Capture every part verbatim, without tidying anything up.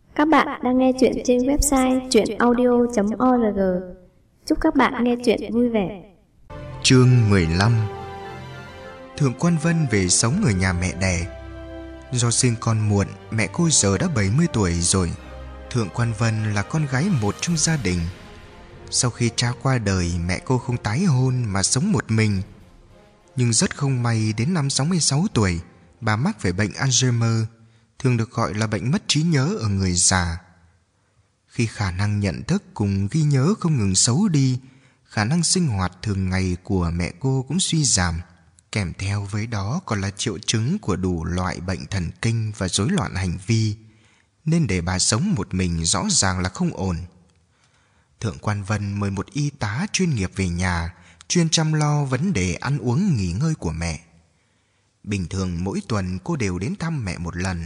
Các bạn đang nghe chuyện trên website truyện audio chấm org. Chúc các bạn nghe chuyện vui vẻ. Chương mười lăm. Thượng Quan Vân về sống ở nhà mẹ đẻ. Do sinh con muộn, mẹ cô giờ đã bảy mươi tuổi rồi. Thượng Quan Vân là con gái một trong gia đình. Sau khi cha qua đời, mẹ cô không tái hôn mà sống một mình. Nhưng rất không may, đến năm sáu mươi sáu tuổi, bà mắc phải bệnh Alzheimer, thường được gọi là bệnh mất trí nhớ ở người già. Khi khả năng nhận thức cùng ghi nhớ không ngừng xấu đi, khả năng sinh hoạt thường ngày của mẹ cô cũng suy giảm. Kèm theo với đó còn là triệu chứng của đủ loại bệnh thần kinh và rối loạn hành vi, nên để bà sống một mình rõ ràng là không ổn. Thượng Quan Vân mời một y tá chuyên nghiệp về nhà, chuyên chăm lo vấn đề ăn uống nghỉ ngơi của mẹ. Bình thường mỗi tuần cô đều đến thăm mẹ một lần.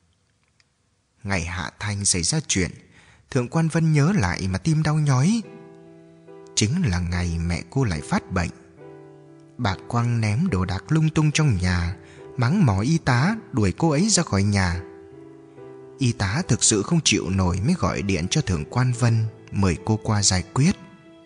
Ngày Hạ Thanh xảy ra chuyện, Thượng Quan Vân nhớ lại mà tim đau nhói. Chính là ngày mẹ cô lại phát bệnh. Bà quăng ném đồ đạc lung tung trong nhà, mắng mỏ y tá đuổi cô ấy ra khỏi nhà. Y tá thực sự không chịu nổi mới gọi điện cho Thượng Quan Vân mời cô qua giải quyết.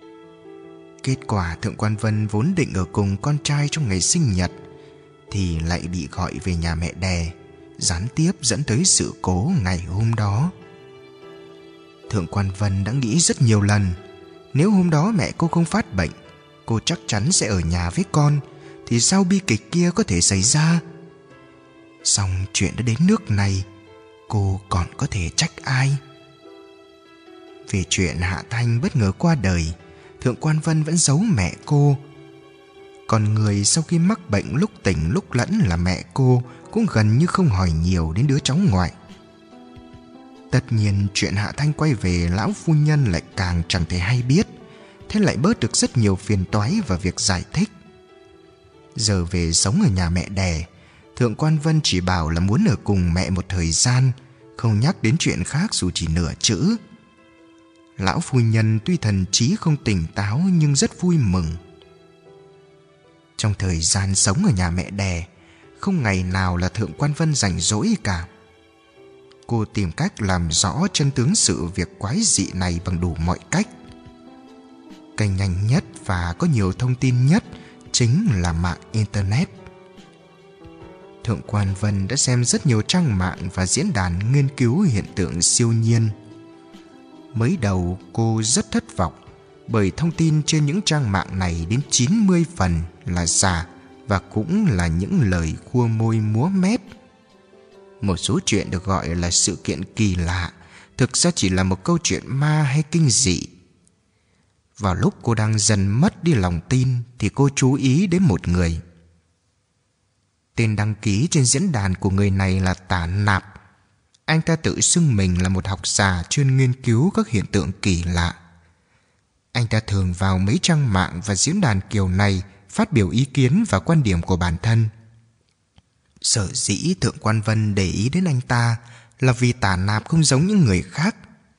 Kết quả Thượng Quan Vân vốn định ở cùng con trai trong ngày sinh nhật thì lại bị gọi về nhà mẹ đẻ, gián tiếp dẫn tới sự cố ngày hôm đó. Thượng Quan Vân đã nghĩ rất nhiều lần, nếu hôm đó mẹ cô không phát bệnh, cô chắc chắn sẽ ở nhà với con, thì sao bi kịch kia có thể xảy ra? Song chuyện đã đến nước này, cô còn có thể trách ai? Về chuyện Hạ Thanh bất ngờ qua đời, Thượng Quan Vân vẫn giấu mẹ cô. Còn người sau khi mắc bệnh lúc tỉnh lúc lẫn là mẹ cô cũng gần như không hỏi nhiều đến đứa cháu ngoại. Tất nhiên chuyện Hạ Thanh quay về lão phu nhân lại càng chẳng thể hay biết, thế lại bớt được rất nhiều phiền toái và việc giải thích. Giờ về sống ở nhà mẹ đẻ, Thượng Quan Vân chỉ bảo là muốn ở cùng mẹ một thời gian, không nhắc đến chuyện khác dù chỉ nửa chữ. Lão phu nhân tuy thần trí không tỉnh táo nhưng rất vui mừng. Trong thời gian sống ở nhà mẹ đẻ, không ngày nào là Thượng Quan Vân rảnh rỗi cả. Cô tìm cách làm rõ chân tướng sự việc quái dị này bằng đủ mọi cách. Kênh nhanh nhất và có nhiều thông tin nhất chính là mạng Internet. Thượng Quan Vân đã xem rất nhiều trang mạng và diễn đàn nghiên cứu hiện tượng siêu nhiên. Mới đầu cô rất thất vọng, bởi thông tin trên những trang mạng này đến chín mươi phần là giả và cũng là những lời khua môi múa mép. Một số chuyện được gọi là sự kiện kỳ lạ, thực ra chỉ là một câu chuyện ma hay kinh dị. Vào lúc cô đang dần mất đi lòng tin thì cô chú ý đến một người. Tên đăng ký trên diễn đàn của người này là Tả Nạp. Anh ta tự xưng mình là một học giả chuyên nghiên cứu các hiện tượng kỳ lạ. Anh ta thường vào mấy trang mạng và diễn đàn kiểu này phát biểu ý kiến và quan điểm của bản thân. Sở dĩ Thượng Quan Vân để ý đến anh ta là vì Tả Nạp không giống những người khác.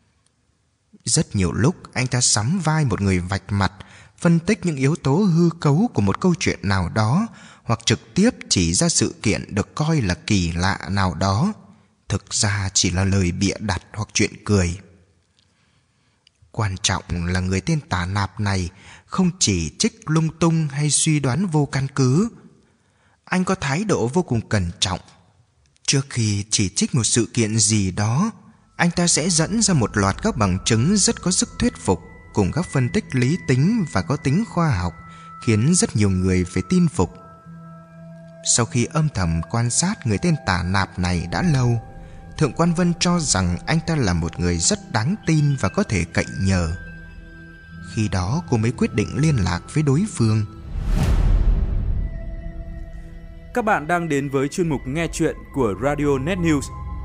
Rất nhiều lúc anh ta sắm vai một người vạch mặt, phân tích những yếu tố hư cấu của một câu chuyện nào đó, hoặc trực tiếp chỉ ra sự kiện được coi là kỳ lạ nào đó, thực ra chỉ là lời bịa đặt hoặc chuyện cười. Quan trọng là người tên Tả Nạp này không chỉ trích lung tung hay suy đoán vô căn cứ. Anh có thái độ vô cùng cẩn trọng. Trước khi chỉ trích một sự kiện gì đó, anh ta sẽ dẫn ra một loạt các bằng chứng rất có sức thuyết phục, cùng các phân tích lý tính và có tính khoa học, khiến rất nhiều người phải tin phục. Sau khi âm thầm quan sát người tên Tả Nạp này đã lâu, Thượng Quan Vân cho rằng anh ta là một người rất đáng tin và có thể cậy nhờ. Khi đó cô mới quyết định liên lạc với đối phương. Các bạn đang đến với chuyên mục nghe chuyện của Radio Net News.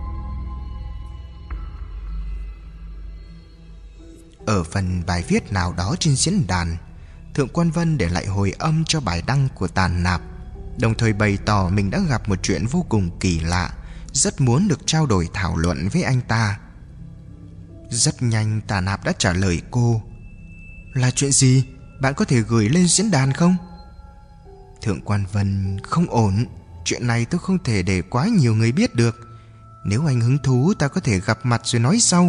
Ở phần bài viết nào đó trên diễn đàn, Thượng Quan Vân để lại hồi âm cho bài đăng của Tả Nạp, đồng thời bày tỏ mình đã gặp một chuyện vô cùng kỳ lạ, rất muốn được trao đổi thảo luận với anh ta. Rất nhanh Tả Nạp đã trả lời cô. Là chuyện gì? Bạn có thể gửi lên diễn đàn không? Thượng Quan Vân: không ổn, chuyện này tôi không thể để quá nhiều người biết được. Nếu anh hứng thú ta có thể gặp mặt rồi nói sau.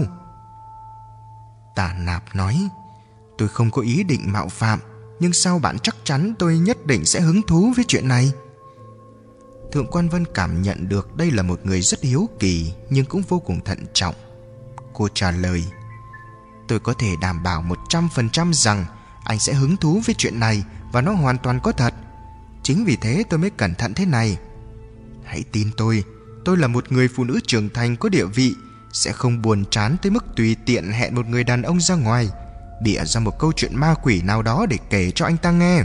Tả Nạp nói, tôi không có ý định mạo phạm, nhưng sao bạn chắc chắn tôi nhất định sẽ hứng thú với chuyện này? Thượng quan Vân cảm nhận được đây là một người rất hiếu kỳ nhưng cũng vô cùng thận trọng. Cô trả lời, tôi có thể đảm bảo một trăm phần trăm rằng anh sẽ hứng thú với chuyện này, và nó hoàn toàn có thật. Chính vì thế tôi mới cẩn thận thế này. Hãy tin tôi, tôi là một người phụ nữ trưởng thành có địa vị, sẽ không buồn chán tới mức tùy tiện hẹn một người đàn ông ra ngoài, bịa ra một câu chuyện ma quỷ nào đó để kể cho anh ta nghe.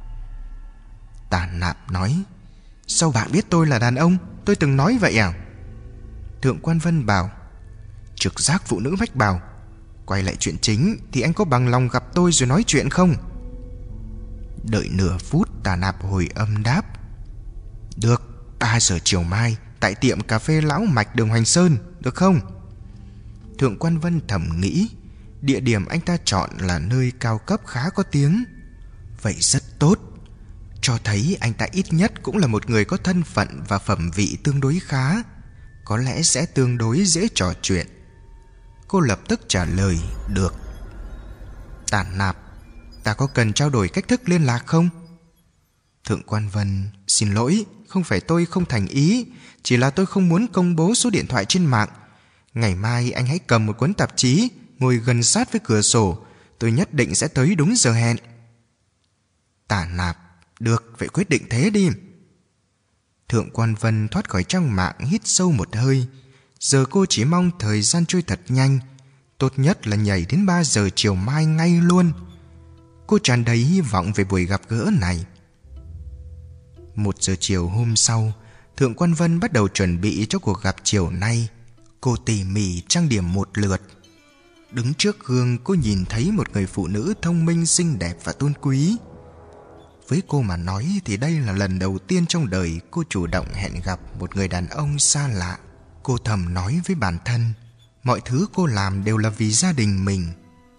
Tả Nạp nói, sao bạn biết tôi là đàn ông? Tôi từng nói vậy à? Thượng quan Vân bảo, trực giác phụ nữ mách bảo. Quay lại chuyện chính thì anh có bằng lòng gặp tôi rồi nói chuyện không? Đợi nửa phút, Tả Nạp hồi âm đáp, được, ba giờ chiều mai tại tiệm cà phê Lão Mạch, đường Hoành Sơn, được không? Thượng quan Vân thầm nghĩ, địa điểm anh ta chọn là nơi cao cấp khá có tiếng. Vậy rất tốt, cho thấy anh ta ít nhất cũng là một người có thân phận và phẩm vị tương đối khá, có lẽ sẽ tương đối dễ trò chuyện. Cô lập tức trả lời, được. Tả Nạp, ta có cần trao đổi cách thức liên lạc không? Thượng quan Vân, xin lỗi, không phải tôi không thành ý, chỉ là tôi không muốn công bố số điện thoại trên mạng. Ngày mai anh hãy cầm một cuốn tạp chí, ngồi gần sát với cửa sổ, tôi nhất định sẽ tới đúng giờ hẹn. Tả Nạp, được, vậy quyết định thế đi. Thượng quan Vân thoát khỏi trang mạng, hít sâu một hơi. Giờ cô chỉ mong thời gian trôi thật nhanh, tốt nhất là nhảy đến ba giờ chiều mai ngay luôn. Cô tràn đầy hy vọng về buổi gặp gỡ này. Một giờ chiều hôm sau, Thượng quan Vân bắt đầu chuẩn bị cho cuộc gặp chiều nay. Cô tỉ mỉ trang điểm một lượt. Đứng trước gương, cô nhìn thấy một người phụ nữ thông minh, xinh đẹp và tôn quý. Với cô mà nói thì đây là lần đầu tiên trong đời cô chủ động hẹn gặp một người đàn ông xa lạ. Cô thầm nói với bản thân, mọi thứ cô làm đều là vì gia đình mình.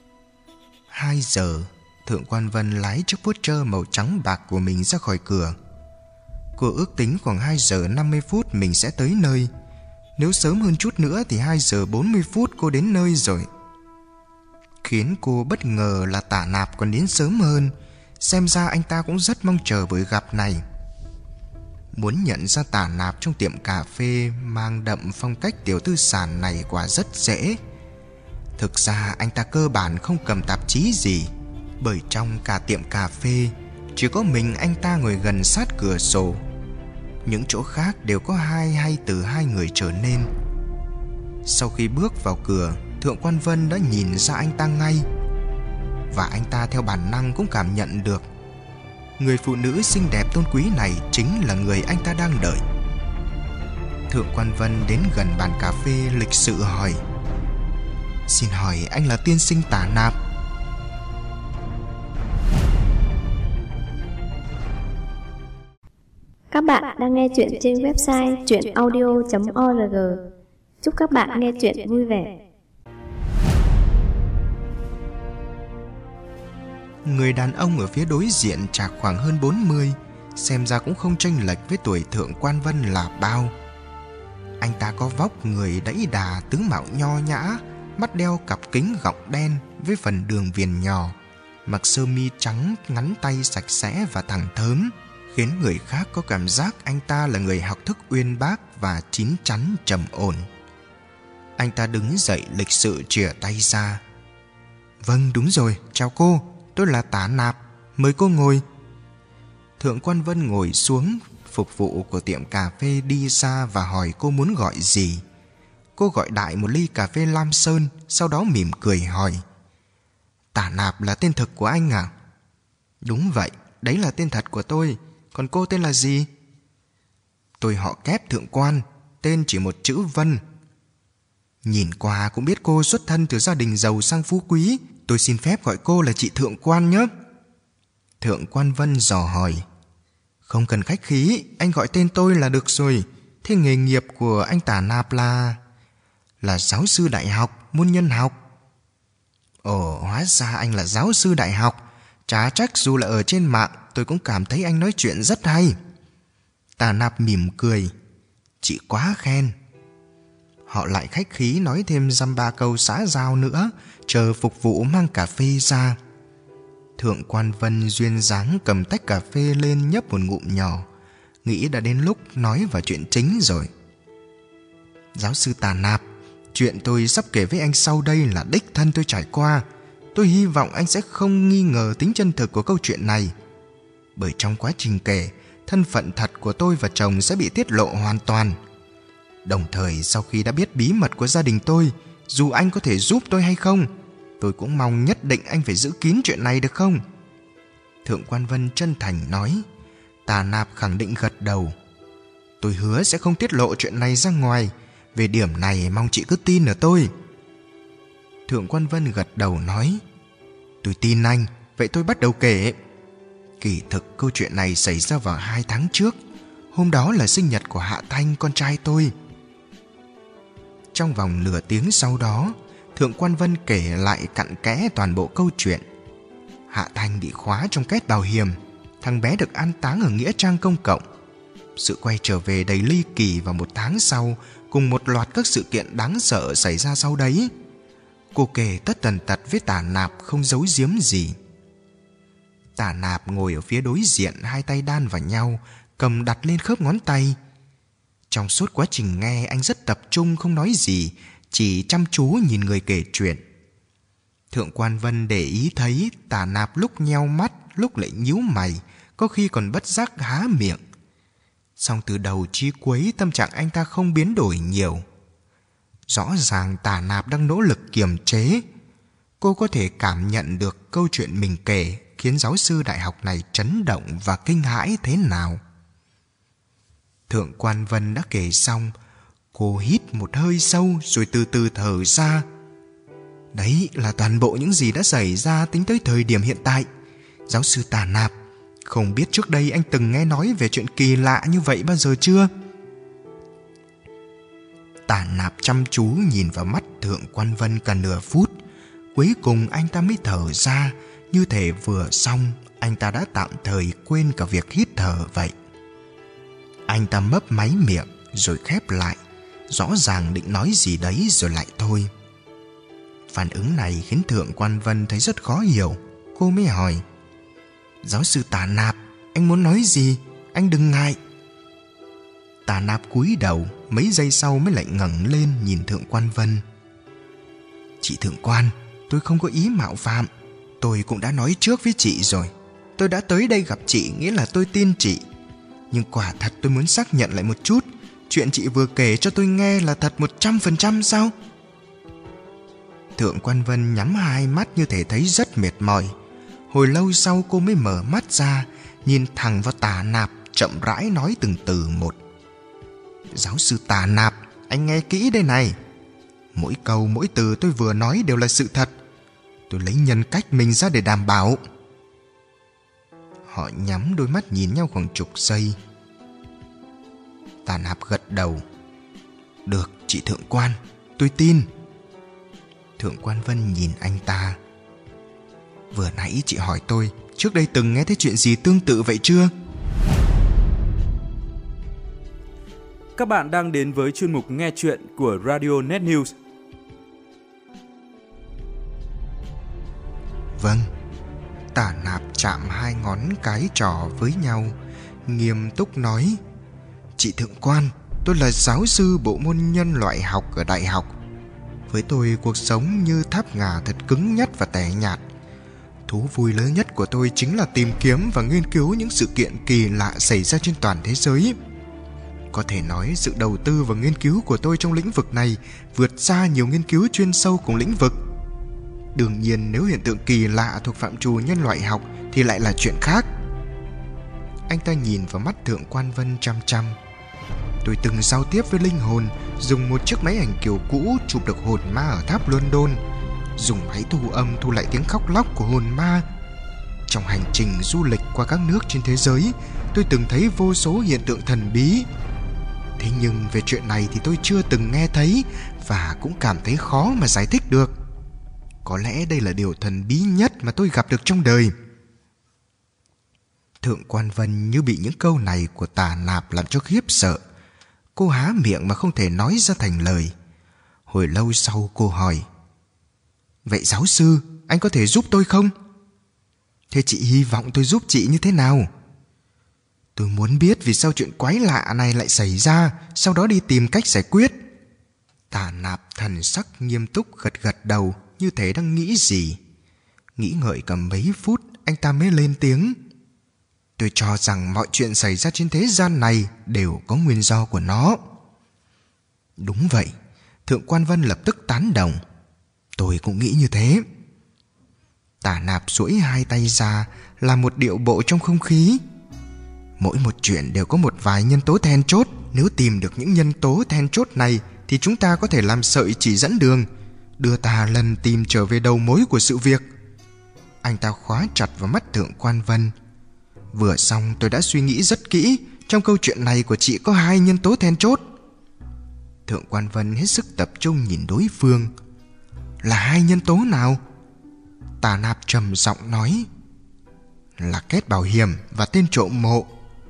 Hai giờ, Thượng quan Vân lái chiếc Porsche màu trắng bạc của mình ra khỏi cửa. Cô ước tính khoảng hai giờ năm mươi phút mình sẽ tới nơi. Nếu sớm hơn chút nữa thì hai giờ bốn mươi phút cô đến nơi rồi. Khiến cô bất ngờ là Tả Nạp còn đến sớm hơn. Xem ra anh ta cũng rất mong chờ buổi gặp này. Muốn nhận ra Tả Nạp trong tiệm cà phê mang đậm phong cách tiểu tư sản này quả rất dễ. Thực ra anh ta cơ bản không cầm tạp chí gì, bởi trong cả tiệm cà phê chỉ có mình anh ta ngồi gần sát cửa sổ. Những chỗ khác đều có hai hay từ hai người trở nên. Sau khi bước vào cửa, Thượng quan Vân đã nhìn ra anh ta ngay. Và anh ta theo bản năng cũng cảm nhận được người phụ nữ xinh đẹp tôn quý này chính là người anh ta đang đợi. Thượng quan Vân đến gần bàn cà phê lịch sự hỏi, xin hỏi anh là tiên sinh Tả Nạp? Các bạn đang nghe chuyện trên website truyện audio chấm org. Chúc các bạn nghe chuyện vui vẻ. Người đàn ông ở phía đối diện chạc khoảng hơn bốn mươi, xem ra cũng không chênh lệch với tuổi Thượng quan Vân là bao. Anh ta có vóc người đẫy đà, tướng mạo nho nhã, mắt đeo cặp kính gọng đen với phần đường viền nhỏ, mặc sơ mi trắng ngắn tay sạch sẽ và thẳng thớm, khiến người khác có cảm giác anh ta là người học thức uyên bác và chín chắn trầm ổn. Anh ta đứng dậy lịch sự chìa tay ra. Vâng, đúng rồi, chào cô, tôi là Tả Nạp, mời cô ngồi. Thượng quan Vân ngồi xuống, phục vụ của tiệm cà phê đi ra và hỏi cô muốn gọi gì. Cô gọi đại một ly cà phê Lam Sơn, sau đó mỉm cười hỏi, Tả Nạp là tên thực của anh à? Đúng vậy, đấy là tên thật của tôi. Còn cô tên là gì? Tôi họ Kép Thượng quan, tên chỉ một chữ Vân. Nhìn qua cũng biết cô xuất thân từ gia đình giàu sang phú quý. Tôi xin phép gọi cô là chị Thượng quan nhé. Thượng quan Vân dò hỏi, không cần khách khí, anh gọi tên tôi là được rồi. Thế nghề nghiệp của anh Tả Nạp là... Là giáo sư đại học, môn nhân học. Ồ, hóa ra anh là giáo sư đại học. Chả trách dù là ở trên mạng, tôi cũng cảm thấy anh nói chuyện rất hay. Tả Nạp mỉm cười, chị quá khen. Họ lại khách khí nói thêm dăm ba câu xã giao nữa, chờ phục vụ mang cà phê ra. Thượng quan Vân duyên dáng cầm tách cà phê lên nhấp một ngụm nhỏ, nghĩ đã đến lúc nói vào chuyện chính rồi. Giáo sư Tà Nạp, chuyện tôi sắp kể với anh sau đây là đích thân tôi trải qua. Tôi hy vọng anh sẽ không nghi ngờ tính chân thực của câu chuyện này. Bởi trong quá trình kể, thân phận thật của tôi và chồng sẽ bị tiết lộ hoàn toàn. Đồng thời sau khi đã biết bí mật của gia đình tôi, dù anh có thể giúp tôi hay không, tôi cũng mong nhất định anh phải giữ kín chuyện này được không? Thượng quan Vân chân thành nói. Tà Nạp khẳng định gật đầu. Tôi hứa sẽ không tiết lộ chuyện này ra ngoài. Về điểm này mong chị cứ tin ở tôi. Thượng quan Vân gật đầu nói. Tôi tin anh, vậy tôi bắt đầu kể. Kỳ thực câu chuyện này xảy ra vào hai tháng trước. Hôm đó là sinh nhật của Hạ Thanh, con trai tôi. Trong vòng nửa tiếng sau đó, Thượng quan Vân kể lại cặn kẽ toàn bộ câu chuyện. Hạ Thanh bị khóa trong két bảo hiểm. Thằng bé được an táng ở nghĩa trang công cộng. Sự quay trở về đầy ly kỳ vào một tháng sau, cùng một loạt các sự kiện đáng sợ xảy ra sau đấy. Cô kể tất tần tật với Tà Nạp không giấu giếm gì. Tà Nạp ngồi ở phía đối diện, hai tay đan vào nhau, cầm đặt lên khớp ngón tay. Trong suốt quá trình nghe, anh rất tập trung không nói gì, chỉ chăm chú nhìn người kể chuyện. Thượng quan Vân để ý thấy Tà Nạp lúc nheo mắt, lúc lại nhíu mày, có khi còn bất giác há miệng. Song từ đầu chí cuối tâm trạng anh ta không biến đổi nhiều. Rõ ràng Tà Nạp đang nỗ lực kiềm chế. Cô có thể cảm nhận được câu chuyện mình kể khiến giáo sư đại học này chấn động và kinh hãi thế nào. Thượng quan Vân đã kể xong, cô hít một hơi sâu rồi từ từ thở ra. Đấy là toàn bộ những gì đã xảy ra tính tới thời điểm hiện tại. Giáo sư Tà Nạp, không biết trước đây anh từng nghe nói về chuyện kỳ lạ như vậy bao giờ chưa? Tà Nạp chăm chú nhìn vào mắt Thượng quan Vân cả nửa phút. Cuối cùng anh ta mới thở ra, như thể vừa xong anh ta đã tạm thời quên cả việc hít thở vậy. Anh ta mấp máy miệng rồi khép lại, rõ ràng định nói gì đấy rồi lại thôi. Phản ứng này khiến Thượng quan Vân thấy rất khó hiểu. Cô mới hỏi, giáo sư Tà Nạp, anh muốn nói gì? Anh đừng ngại. Tà Nạp cúi đầu, mấy giây sau mới lại ngẩng lên nhìn Thượng quan Vân. Chị Thượng quan, tôi không có ý mạo phạm. Tôi cũng đã nói trước với chị rồi. Tôi đã tới đây gặp chị nghĩa là tôi tin chị. Nhưng quả thật tôi muốn xác nhận lại một chút. Chuyện chị vừa kể cho tôi nghe là thật một trăm phần trăm sao? Thượng quan Vân nhắm hai mắt như thể thấy rất mệt mỏi. Hồi lâu sau cô mới mở mắt ra, nhìn thẳng vào Tà Nạp, chậm rãi nói từng từ một. Giáo sư Tà Nạp, anh nghe kỹ đây này. Mỗi câu mỗi từ tôi vừa nói đều là sự thật. Tôi lấy nhân cách mình ra để đảm bảo. Họ nhắm đôi mắt nhìn nhau khoảng chục giây. Tà Nạp gật đầu. Được chị Thượng quan, tôi tin. Thượng quan Vân nhìn anh ta. Vừa nãy chị hỏi tôi trước đây từng nghe thấy chuyện gì tương tự vậy chưa? Các bạn đang đến với chuyên mục nghe chuyện của Radio Net News. Vâng. Tà Nạp chạm hai ngón cái trỏ với nhau, nghiêm túc nói. Chị Thượng quan, tôi là giáo sư bộ môn nhân loại học ở đại học. Với tôi cuộc sống như tháp ngà thật cứng nhắc và tẻ nhạt. Thú vui lớn nhất của tôi chính là tìm kiếm và nghiên cứu những sự kiện kỳ lạ xảy ra trên toàn thế giới. Có thể nói sự đầu tư và nghiên cứu của tôi trong lĩnh vực này vượt xa nhiều nghiên cứu chuyên sâu cùng lĩnh vực. Đương nhiên nếu hiện tượng kỳ lạ thuộc phạm trù nhân loại học thì lại là chuyện khác. Anh ta nhìn vào mắt Thượng quan Vân chăm chăm. Tôi từng giao tiếp với linh hồn, dùng một chiếc máy ảnh kiểu cũ chụp được hồn ma ở tháp London, dùng máy thu âm thu lại tiếng khóc lóc của hồn ma. Trong hành trình du lịch qua các nước trên thế giới, tôi từng thấy vô số hiện tượng thần bí. Thế nhưng về chuyện này thì tôi chưa từng nghe thấy và cũng cảm thấy khó mà giải thích được. Có lẽ đây là điều thần bí nhất mà tôi gặp được trong đời. Thượng quan Vân như bị những câu này của Tà Nạp làm cho khiếp sợ. Cô há miệng mà không thể nói ra thành lời. Hồi lâu sau cô hỏi: Vậy giáo sư, anh có thể giúp tôi không? Thế chị hy vọng tôi giúp chị như thế nào? Tôi muốn biết vì sao chuyện quái lạ này lại xảy ra, sau đó đi tìm cách giải quyết. Tà Nạp thần sắc nghiêm túc gật gật đầu, như thể đang nghĩ gì. Nghĩ ngợi cầm mấy phút, anh ta mới lên tiếng: Tôi cho rằng mọi chuyện xảy ra trên thế gian này đều có nguyên do của nó. Đúng vậy, Thượng Quan Vân lập tức tán đồng. Tôi cũng nghĩ như thế. Tà Nạp duỗi hai tay ra, làm một điệu bộ trong không khí. Mỗi một chuyện đều có một vài nhân tố then chốt. Nếu tìm được những nhân tố then chốt này thì chúng ta có thể làm sợi chỉ dẫn đường, đưa ta lần tìm trở về đầu mối của sự việc. Anh ta khóa chặt vào mắt Thượng Quan Vân. Vừa xong tôi đã suy nghĩ rất kỹ. Trong câu chuyện này của chị có hai nhân tố then chốt. Thượng Quan Vân hết sức tập trung nhìn đối phương. Là hai nhân tố nào? Tà Nạp trầm giọng nói: Là kết bảo hiểm và tên trộm mộ.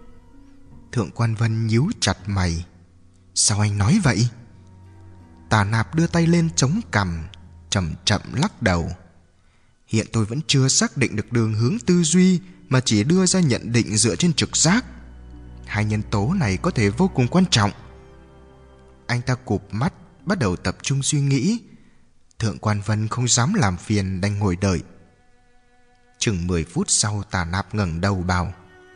Thượng Quan Vân nhíu chặt mày. Sao anh nói vậy? Tà Nạp đưa tay lên chống cằm, chậm chậm lắc đầu. Hiện tôi vẫn chưa xác định được đường hướng tư duy, mà chỉ đưa ra nhận định dựa trên trực giác. Hai nhân tố này có thể vô cùng quan trọng. Anh ta cụp mắt, bắt đầu tập trung suy nghĩ. Thượng Quan Vân không dám làm phiền, đành ngồi đợi. Chừng mười phút sau, Tà Nạp ngẩng đầu bảo: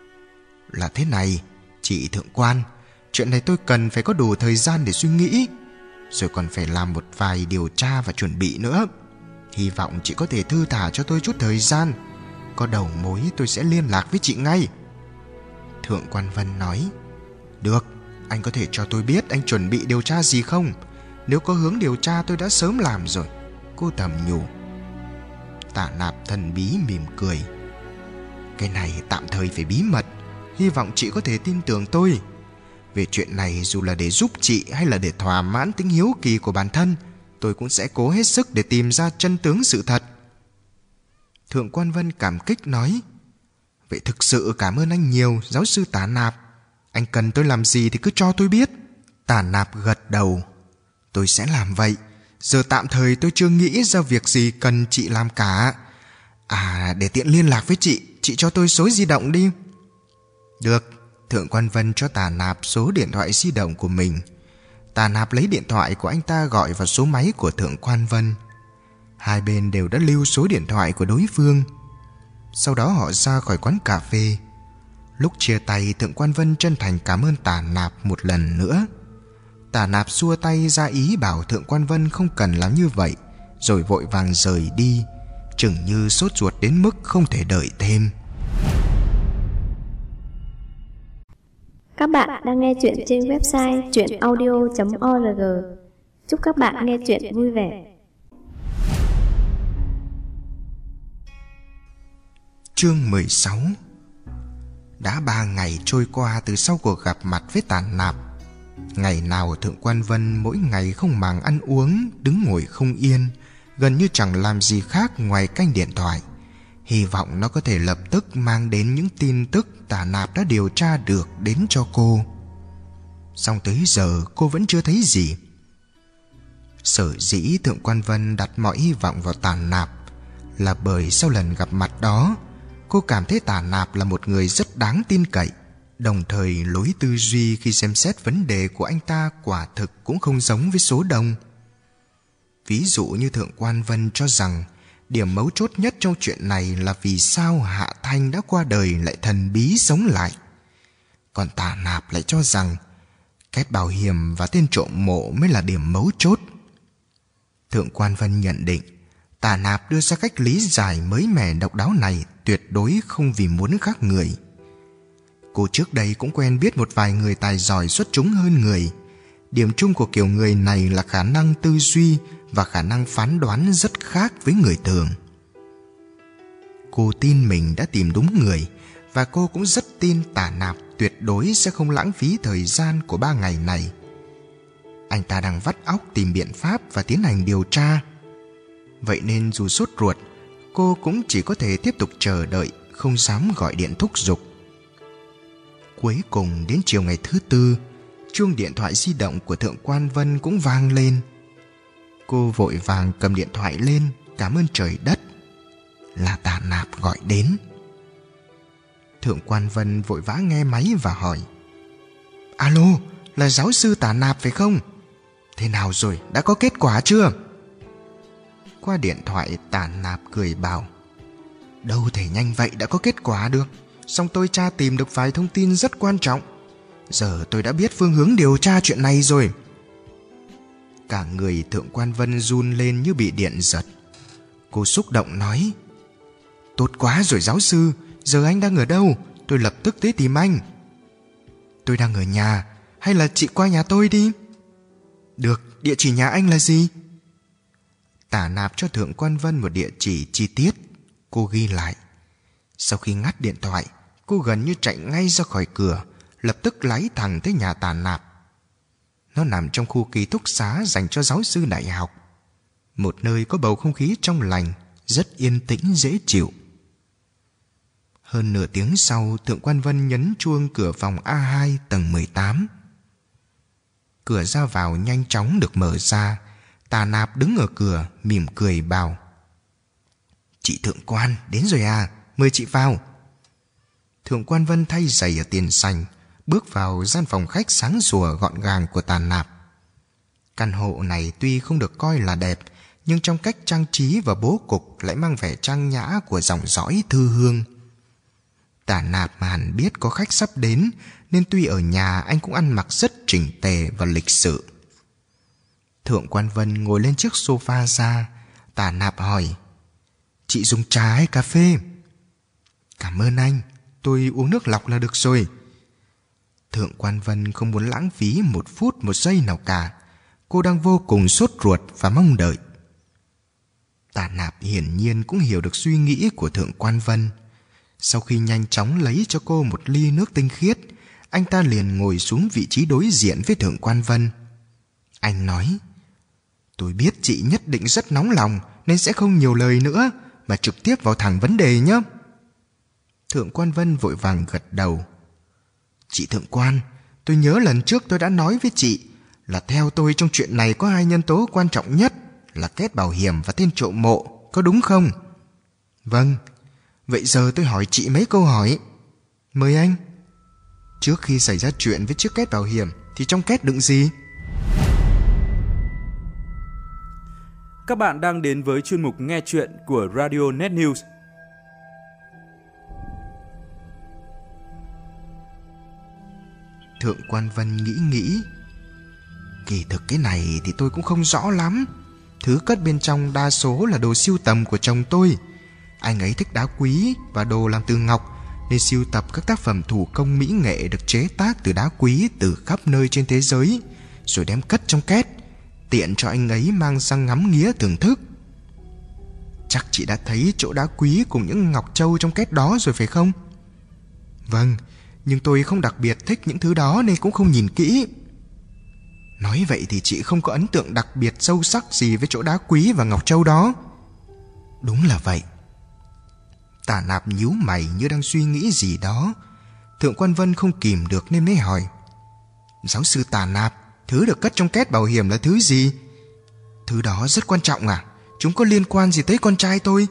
Là thế này, chị Thượng Quan, chuyện này tôi cần phải có đủ thời gian để suy nghĩ, rồi còn phải làm một vài điều tra và chuẩn bị nữa. Hy vọng chị có thể thư thả cho tôi chút thời gian. Có đầu mối tôi sẽ liên lạc với chị ngay. Thượng Quan Vân nói: Được, anh có thể cho tôi biết anh chuẩn bị điều tra gì không? Nếu có hướng điều tra tôi đã sớm làm rồi, cô thầm nhủ. Tà Nạp thần bí mỉm cười: Cái này tạm thời phải bí mật, hy vọng chị có thể tin tưởng tôi. Về chuyện này, dù là để giúp chị hay là để thỏa mãn tính hiếu kỳ của bản thân, tôi cũng sẽ cố hết sức để tìm ra chân tướng sự thật. Thượng Quan Vân cảm kích nói: Vậy thực sự cảm ơn anh nhiều, giáo sư Tà Nạp. Anh cần tôi làm gì thì cứ cho tôi biết. Tà Nạp gật đầu: Tôi sẽ làm vậy. Giờ tạm thời tôi chưa nghĩ ra việc gì cần chị làm cả. À, để tiện liên lạc với chị, chị cho tôi số di động đi. Được. Thượng Quan Vân cho Tà Nạp số điện thoại di động của mình. Tà Nạp lấy điện thoại của anh ta gọi vào số máy của Thượng Quan Vân. Hai bên đều đã lưu số điện thoại của đối phương. Sau đó họ ra khỏi quán cà phê. Lúc chia tay, Thượng Quan Vân chân thành cảm ơn Tà Nạp một lần nữa. Tà Nạp xua tay ra ý bảo Thượng Quan Vân không cần làm như vậy, rồi vội vàng rời đi, chừng như sốt ruột đến mức không thể đợi thêm. Các bạn đang nghe chuyện trên website truyện audio chấm org. Chúc các bạn nghe chuyện vui vẻ. Chương mười sáu. Đã ba ngày trôi qua từ sau cuộc gặp mặt với Tà Nạp. Ngày nào Thượng Quan Vân mỗi ngày không màng ăn uống, đứng ngồi không yên, gần như chẳng làm gì khác ngoài canh điện thoại, hy vọng nó có thể lập tức mang đến những tin tức Tà Nạp đã điều tra được đến cho cô. Song tới giờ cô vẫn chưa thấy gì. Sở dĩ Thượng Quan Vân đặt mọi hy vọng vào Tà Nạp là bởi sau lần gặp mặt đó, cô cảm thấy Tà Nạp là một người rất đáng tin cậy. Đồng thời lối tư duy khi xem xét vấn đề của anh ta quả thực cũng không giống với số đông. Ví dụ như Thượng Quan Vân cho rằng điểm mấu chốt nhất trong chuyện này là vì sao Hạ Thanh đã qua đời lại thần bí sống lại. Còn Tà Nạp lại cho rằng kết bảo hiểm và tên trộm mộ mới là điểm mấu chốt. Thượng Quan Vân nhận định Tà Nạp đưa ra cách lý giải mới mẻ độc đáo này tuyệt đối không vì muốn khác người. Cô trước đây cũng quen biết một vài người tài giỏi xuất chúng hơn người. Điểm chung của kiểu người này là khả năng tư duy và khả năng phán đoán rất khác với người thường. Cô tin mình đã tìm đúng người, và cô cũng rất tin Tà Nạp tuyệt đối sẽ không lãng phí thời gian của ba ngày này. Anh ta đang vắt óc tìm biện pháp và tiến hành điều tra. Vậy nên dù sốt ruột, cô cũng chỉ có thể tiếp tục chờ đợi, không dám gọi điện thúc giục. Cuối cùng đến chiều ngày thứ tư, chuông điện thoại di động của Thượng Quan Vân cũng vang lên. Cô vội vàng cầm điện thoại lên, cảm ơn trời đất. Là Tà Nạp gọi đến. Thượng quan Vân vội vã nghe máy và hỏi: Alo, là giáo sư Tà Nạp phải không? Thế nào rồi, đã có kết quả chưa? Qua điện thoại, Tà Nạp cười bảo: Đâu thể nhanh vậy đã có kết quả được. Xong tôi tra tìm được vài thông tin rất quan trọng. Giờ tôi đã biết phương hướng điều tra chuyện này rồi. Cả người Thượng quan Vân run lên như bị điện giật. Cô xúc động nói: Tốt quá rồi giáo sư. Giờ anh đang ở đâu? Tôi lập tức tới tìm anh. Tôi đang ở nhà. Hay là chị qua nhà tôi đi? Được, địa chỉ nhà anh là gì? Tà Nạp cho Thượng quan Vân một địa chỉ chi tiết. Cô ghi lại. Sau khi ngắt điện thoại, cô gần như chạy ngay ra khỏi cửa, lập tức lái thẳng tới nhà Tà Nạp. Nó nằm trong khu ký túc xá dành cho giáo sư đại học, một nơi có bầu không khí trong lành, rất yên tĩnh dễ chịu. Hơn nửa tiếng sau, Thượng quan Vân nhấn chuông cửa phòng A hai tầng mười tám. Cửa ra vào nhanh chóng được mở ra. Tà Nạp đứng ở cửa mỉm cười bảo: Chị Thượng quan đến rồi à, mời chị vào. Thượng quan Vân thay giày ở tiền sảnh, bước vào gian phòng khách sáng sủa gọn gàng của Tà Nạp. Căn hộ này tuy không được coi là đẹp, nhưng trong cách trang trí và bố cục lại mang vẻ trang nhã của dòng dõi thư hương. Tà Nạp mà hẳn biết có khách sắp đến, nên tuy ở nhà anh cũng ăn mặc rất chỉnh tề và lịch sự. Thượng quan Vân ngồi lên chiếc sofa ra. Tà Nạp hỏi: Chị dùng trà hay cà phê? Cảm ơn anh, tôi uống nước lọc là được rồi. Thượng quan Vân không muốn lãng phí một phút một giây nào cả. Cô đang vô cùng sốt ruột và mong đợi. Tà Nạp hiển nhiên cũng hiểu được suy nghĩ của Thượng quan Vân. Sau khi nhanh chóng lấy cho cô một ly nước tinh khiết, anh ta liền ngồi xuống vị trí đối diện với Thượng quan Vân. Anh nói: Tôi biết chị nhất định rất nóng lòng, nên sẽ không nhiều lời nữa, mà trực tiếp vào thẳng vấn đề nhé. Thượng quan Vân vội vàng gật đầu. Chị Thượng quan, tôi nhớ lần trước tôi đã nói với chị là theo tôi trong chuyện này có hai nhân tố quan trọng nhất là kết bảo hiểm và tên trộm mộ, có đúng không? Vâng. Vậy giờ tôi hỏi chị mấy câu hỏi. Mời anh. Trước khi xảy ra chuyện với chiếc két bảo hiểm thì trong két đựng gì? Các bạn đang đến với chuyên mục nghe chuyện của Radio Net News. Thượng quan Vân nghĩ nghĩ. Kỳ thực cái này thì tôi cũng không rõ lắm. Thứ cất bên trong đa số là đồ sưu tầm của chồng tôi. Anh ấy thích đá quý và đồ làm từ ngọc, nên sưu tập các tác phẩm thủ công mỹ nghệ được chế tác từ đá quý từ khắp nơi trên thế giới, rồi đem cất trong két, tiện cho anh ấy mang sang ngắm nghía thưởng thức. Chắc chị đã thấy chỗ đá quý cùng những ngọc châu trong két đó rồi phải không? Vâng, nhưng tôi không đặc biệt thích những thứ đó nên cũng không nhìn kỹ. Nói vậy thì chị không có ấn tượng đặc biệt sâu sắc gì với chỗ đá quý và ngọc châu đó. Đúng là vậy. Tà Nạp nhíu mày như đang suy nghĩ gì đó. Thượng quan Vân không kìm được nên mới hỏi: Giáo sư Tà Nạp, thứ được cất trong két bảo hiểm là thứ gì? Thứ đó rất quan trọng à? Chúng có liên quan gì tới con trai tôi?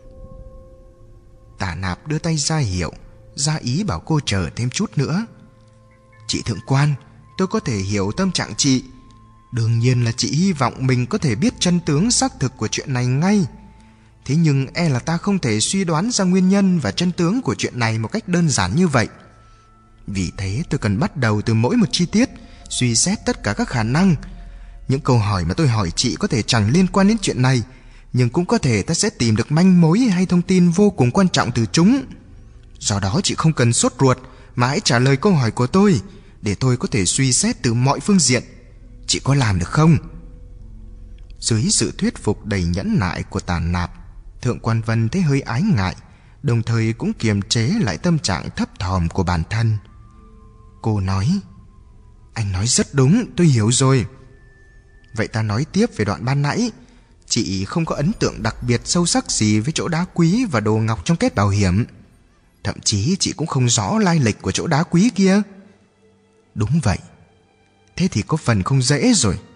Tà Nạp đưa tay ra hiệu, ra ý bảo cô chờ thêm chút nữa. Chị Thượng quan, tôi có thể hiểu tâm trạng chị. Đương nhiên là chị hy vọng mình có thể biết chân tướng xác thực của chuyện này ngay. Thế nhưng e là ta không thể suy đoán ra nguyên nhân và chân tướng của chuyện này một cách đơn giản như vậy. Vì thế tôi cần bắt đầu từ mỗi một chi tiết, suy xét tất cả các khả năng. Những câu hỏi mà tôi hỏi chị có thể chẳng liên quan đến chuyện này, nhưng cũng có thể ta sẽ tìm được manh mối hay thông tin vô cùng quan trọng từ chúng. Do đó chị không cần sốt ruột, mà hãy trả lời câu hỏi của tôi, để tôi có thể suy xét từ mọi phương diện. Chị có làm được không? Dưới sự thuyết phục đầy nhẫn nại của Tà Nạp, Thượng quan Vân thấy hơi ái ngại, đồng thời cũng kiềm chế lại tâm trạng thấp thỏm của bản thân. Cô nói: Anh nói rất đúng, tôi hiểu rồi. Vậy ta nói tiếp về đoạn ban nãy. Chị không có ấn tượng đặc biệt sâu sắc gì với chỗ đá quý và đồ ngọc trong két bảo hiểm. Thậm chí chị cũng không rõ lai lịch của chỗ đá quý kia. Đúng vậy. Thế thì có phần không dễ rồi.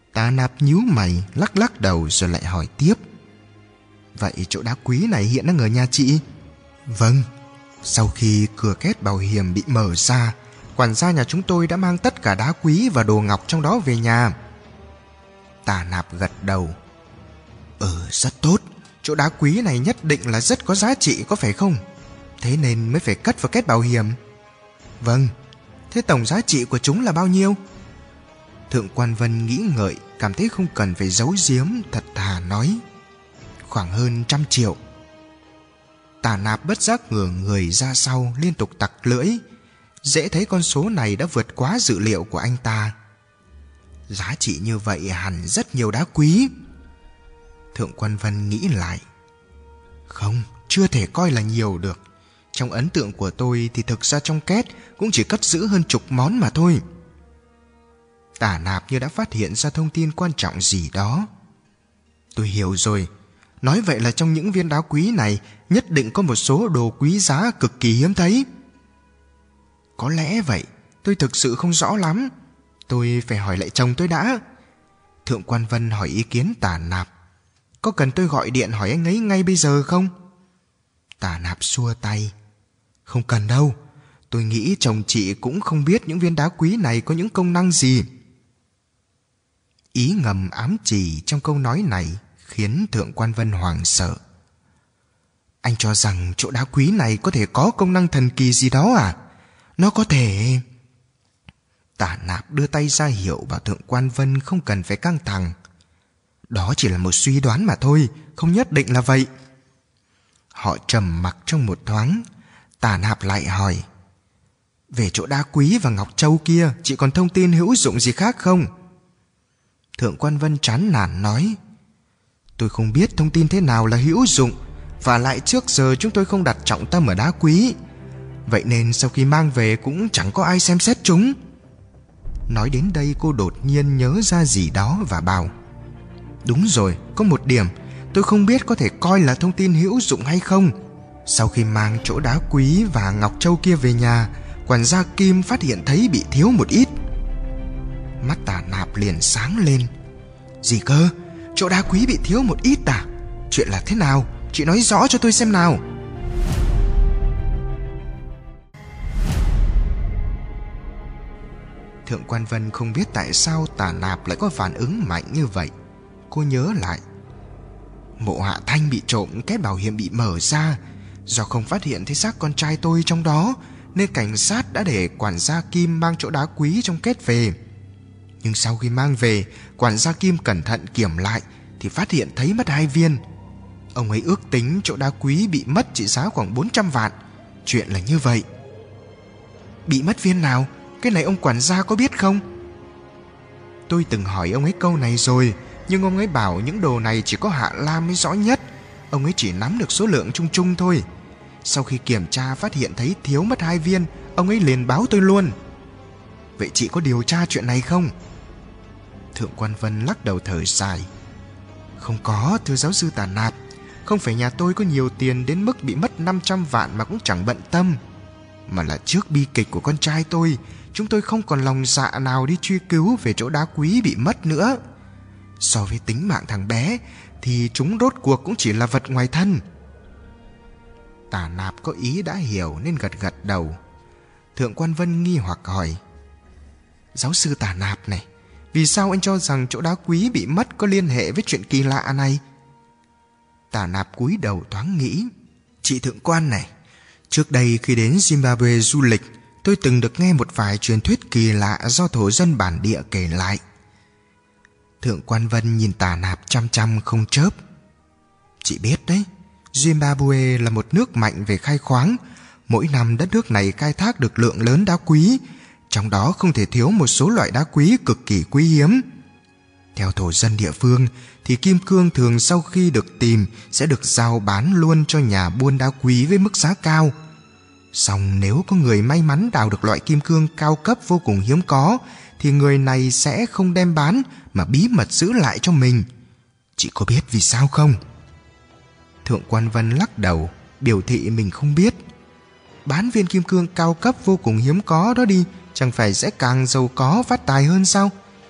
Tà Nạp nhíu mày, lắc lắc đầu rồi lại hỏi tiếp. Vậy chỗ đá quý này hiện đang ở nhà chị? Vâng. Sau khi cửa két bảo hiểm bị mở ra, quản gia nhà chúng tôi đã mang tất cả đá quý và đồ ngọc trong đó về nhà. Tà Nạp gật đầu. Ừ, rất tốt. Chỗ đá quý này nhất định là rất có giá trị, có phải không? Thế nên mới phải cất vào két bảo hiểm. Vâng. Thế tổng giá trị của chúng là bao nhiêu? Thượng quan Vân nghĩ ngợi, cảm thấy không cần phải giấu giếm, thật thà nói. Khoảng hơn trăm triệu. Tà Nạp bất giác ngửa người ra sau, liên tục tặc lưỡi. Dễ thấy con số này đã vượt quá dự liệu của anh ta. Giá trị như vậy hẳn rất nhiều đá quý. Thượng quan Vân nghĩ lại. Không, chưa thể coi là nhiều được. Trong ấn tượng của tôi thì thực ra trong két cũng chỉ cất giữ hơn chục món mà thôi. Tà Nạp như đã phát hiện ra thông tin quan trọng gì đó. Tôi hiểu rồi. Nói vậy là trong những viên đá quý này nhất định có một số đồ quý giá cực kỳ hiếm thấy. Có lẽ vậy. Tôi thực sự không rõ lắm. Tôi phải hỏi lại chồng tôi đã. Thượng quan Vân hỏi ý kiến Tà Nạp. Có cần tôi gọi điện hỏi anh ấy ngay bây giờ không? Tà Nạp xua tay. Không cần đâu. Tôi nghĩ chồng chị cũng không biết những viên đá quý này có những công năng gì. Ý ngầm ám chỉ trong câu nói này khiến Thượng quan Vân hoảng sợ. Anh cho rằng chỗ đá quý này có thể có công năng thần kỳ gì đó à? Nó có thể... Tà Nạp đưa tay ra hiệu bảo Thượng quan Vân không cần phải căng thẳng. Đó chỉ là một suy đoán mà thôi, không nhất định là vậy. Họ trầm mặc trong một thoáng. Tà Nạp lại hỏi. Về chỗ đá quý và ngọc châu kia, chị còn thông tin hữu dụng gì khác không? Thượng quan Vân chán nản nói. Tôi không biết thông tin thế nào là hữu dụng. Và lại trước giờ chúng tôi không đặt trọng tâm ở đá quý. Vậy nên sau khi mang về cũng chẳng có ai xem xét chúng. Nói đến đây cô đột nhiên nhớ ra gì đó và bảo. Đúng rồi, có một điểm tôi không biết có thể coi là thông tin hữu dụng hay không. Sau khi mang chỗ đá quý và ngọc châu kia về nhà, quản gia Kim phát hiện thấy bị thiếu một ít. Mắt Tà Nạp liền sáng lên. Gì cơ? Chỗ đá quý bị thiếu một ít à? Chuyện là thế nào? Chị nói rõ cho tôi xem nào. Thượng quan Vân không biết tại sao Tà Nạp lại có phản ứng mạnh như vậy. Cô nhớ lại. Mộ Hạ Thanh bị trộm, két bảo hiểm bị mở ra. Do không phát hiện thấy xác con trai tôi trong đó, nên cảnh sát đã để quản gia Kim mang chỗ đá quý trong két về. Nhưng sau khi mang về, quản gia Kim cẩn thận kiểm lại thì phát hiện thấy mất hai viên. Ông ấy ước tính chỗ đá quý bị mất trị giá khoảng bốn trăm vạn. Chuyện là như vậy. Bị mất viên nào? Cái này ông quản gia có biết không? Tôi từng hỏi ông ấy câu này rồi, nhưng ông ấy bảo những đồ này chỉ có Hạ Lam mới rõ nhất. Ông ấy chỉ nắm được số lượng chung chung thôi. Sau khi kiểm tra phát hiện thấy thiếu mất hai viên, ông ấy liền báo tôi luôn. Vậy chị có điều tra chuyện này không? Thượng quan Vân lắc đầu thở dài. Không có, thưa giáo sư Tà Nạp. Không phải nhà tôi có nhiều tiền đến mức bị mất năm trăm vạn mà cũng chẳng bận tâm. Mà là trước bi kịch của con trai tôi, chúng tôi không còn lòng dạ nào đi truy cứu về chỗ đá quý bị mất nữa. So với tính mạng thằng bé thì chúng rốt cuộc cũng chỉ là vật ngoài thân. Tà Nạp có ý đã hiểu nên gật gật đầu. Thượng quan Vân nghi hoặc hỏi. Giáo sư Tà Nạp này, vì sao anh cho rằng chỗ đá quý bị mất có liên hệ với chuyện kỳ lạ này? Tà Nạp cúi đầu thoáng nghĩ. Chị thượng quan này, trước đây khi đến Zimbabwe du lịch, tôi từng được nghe một vài truyền thuyết kỳ lạ do thổ dân bản địa kể lại. Thượng quan Vân nhìn Tà Nạp chăm chăm không chớp. Chị biết đấy, Zimbabwe là một nước mạnh về khai khoáng. Mỗi năm đất nước này khai thác được lượng lớn đá quý, trong đó không thể thiếu một số loại đá quý cực kỳ quý hiếm. Theo thổ dân địa phương thì kim cương thường sau khi được tìm sẽ được giao bán luôn cho nhà buôn đá quý với mức giá cao. Song nếu có người may mắn đào được loại kim cương cao cấp vô cùng hiếm có thì người này sẽ không đem bán mà bí mật giữ lại cho mình. Chị có biết vì sao không? Thượng quan Vân lắc đầu, biểu thị mình không biết. Bán viên kim cương cao cấp vô cùng hiếm có đó đi, chẳng phải sẽ càng giàu có phát tài hơn sao?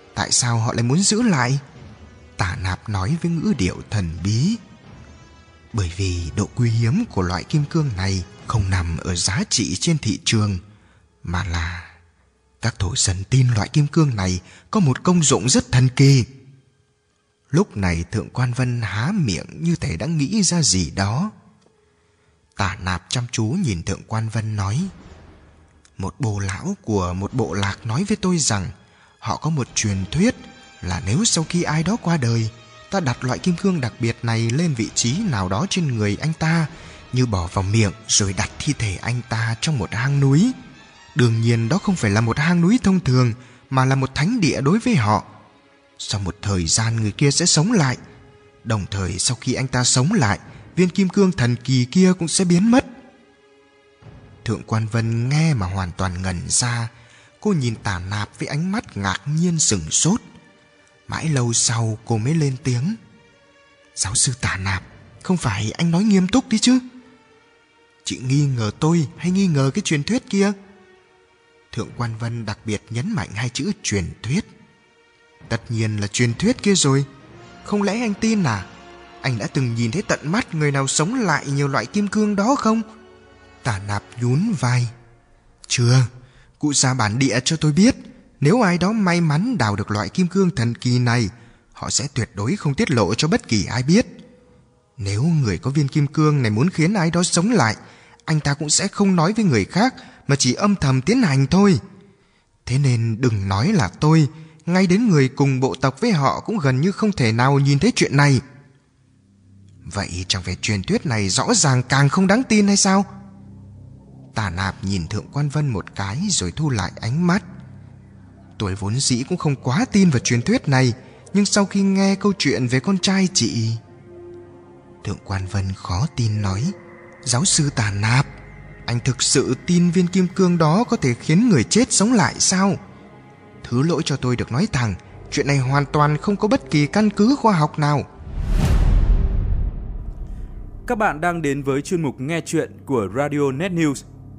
Tại sao họ lại muốn giữ lại? Tả Nạp nói với ngữ điệu thần bí. Bởi vì độ quý hiếm của loại kim cương này không nằm ở giá trị trên thị trường, mà là các thổ dân tin loại kim cương này có một công dụng rất thần kỳ. Lúc này Thượng Quan Vân há miệng như thể đã nghĩ ra gì đó. Tả Nạp chăm chú nhìn Thượng Quan Vân nói: một bồ lão của một bộ lạc nói với tôi rằng họ có một truyền thuyết là nếu sau khi ai đó qua đời, ta đặt loại kim cương đặc biệt này lên vị trí nào đó trên người anh ta, như bỏ vào miệng rồi đặt thi thể anh ta trong một hang núi. Đương nhiên đó không phải là một hang núi thông thường, mà là một thánh địa đối với họ. Sau một thời gian người kia sẽ sống lại. Đồng thời sau khi anh ta sống lại, viên kim cương thần kỳ kia cũng sẽ biến mất. Thượng Quan Vân nghe mà hoàn toàn ngẩn ra. Cô nhìn Tả Nạp với ánh mắt ngạc nhiên sửng sốt. Mãi lâu sau cô mới lên tiếng: giáo sư Tả Nạp, không phải anh nói nghiêm túc đi chứ? Chị nghi ngờ tôi hay nghi ngờ cái truyền thuyết kia? Thượng Quan Vân đặc biệt nhấn mạnh hai chữ truyền thuyết. Tất nhiên là truyền thuyết kia rồi. Không lẽ anh tin à? Anh đã từng nhìn thấy tận mắt người nào sống lại nhiều loại kim cương đó không? Tả Nạp nhún vai. Chưa. Cụ già bản địa cho tôi biết, nếu ai đó may mắn đào được loại kim cương thần kỳ này, họ sẽ tuyệt đối không tiết lộ cho bất kỳ ai biết. Nếu người có viên kim cương này muốn khiến ai đó sống lại, anh ta cũng sẽ không nói với người khác, mà chỉ âm thầm tiến hành thôi. Thế nên đừng nói là tôi, ngay đến người cùng bộ tộc với họ cũng gần như không thể nào nhìn thấy chuyện này. Vậy chẳng phải truyền thuyết này rõ ràng càng không đáng tin hay sao? Tả Nạp nhìn Thượng Quan Vân một cái rồi thu lại ánh mắt. Tôi vốn dĩ cũng không quá tin vào truyền thuyết này, nhưng sau khi nghe câu chuyện về con trai chị... Thượng Quan Vân khó tin nói: giáo sư Tả Nạp, anh thực sự tin viên kim cương đó có thể khiến người chết sống lại sao? Thứ lỗi cho tôi được nói thẳng, chuyện này hoàn toàn không có bất kỳ căn cứ khoa học nào. Các bạn đang đến với chuyên mục nghe chuyện của Radio Net News.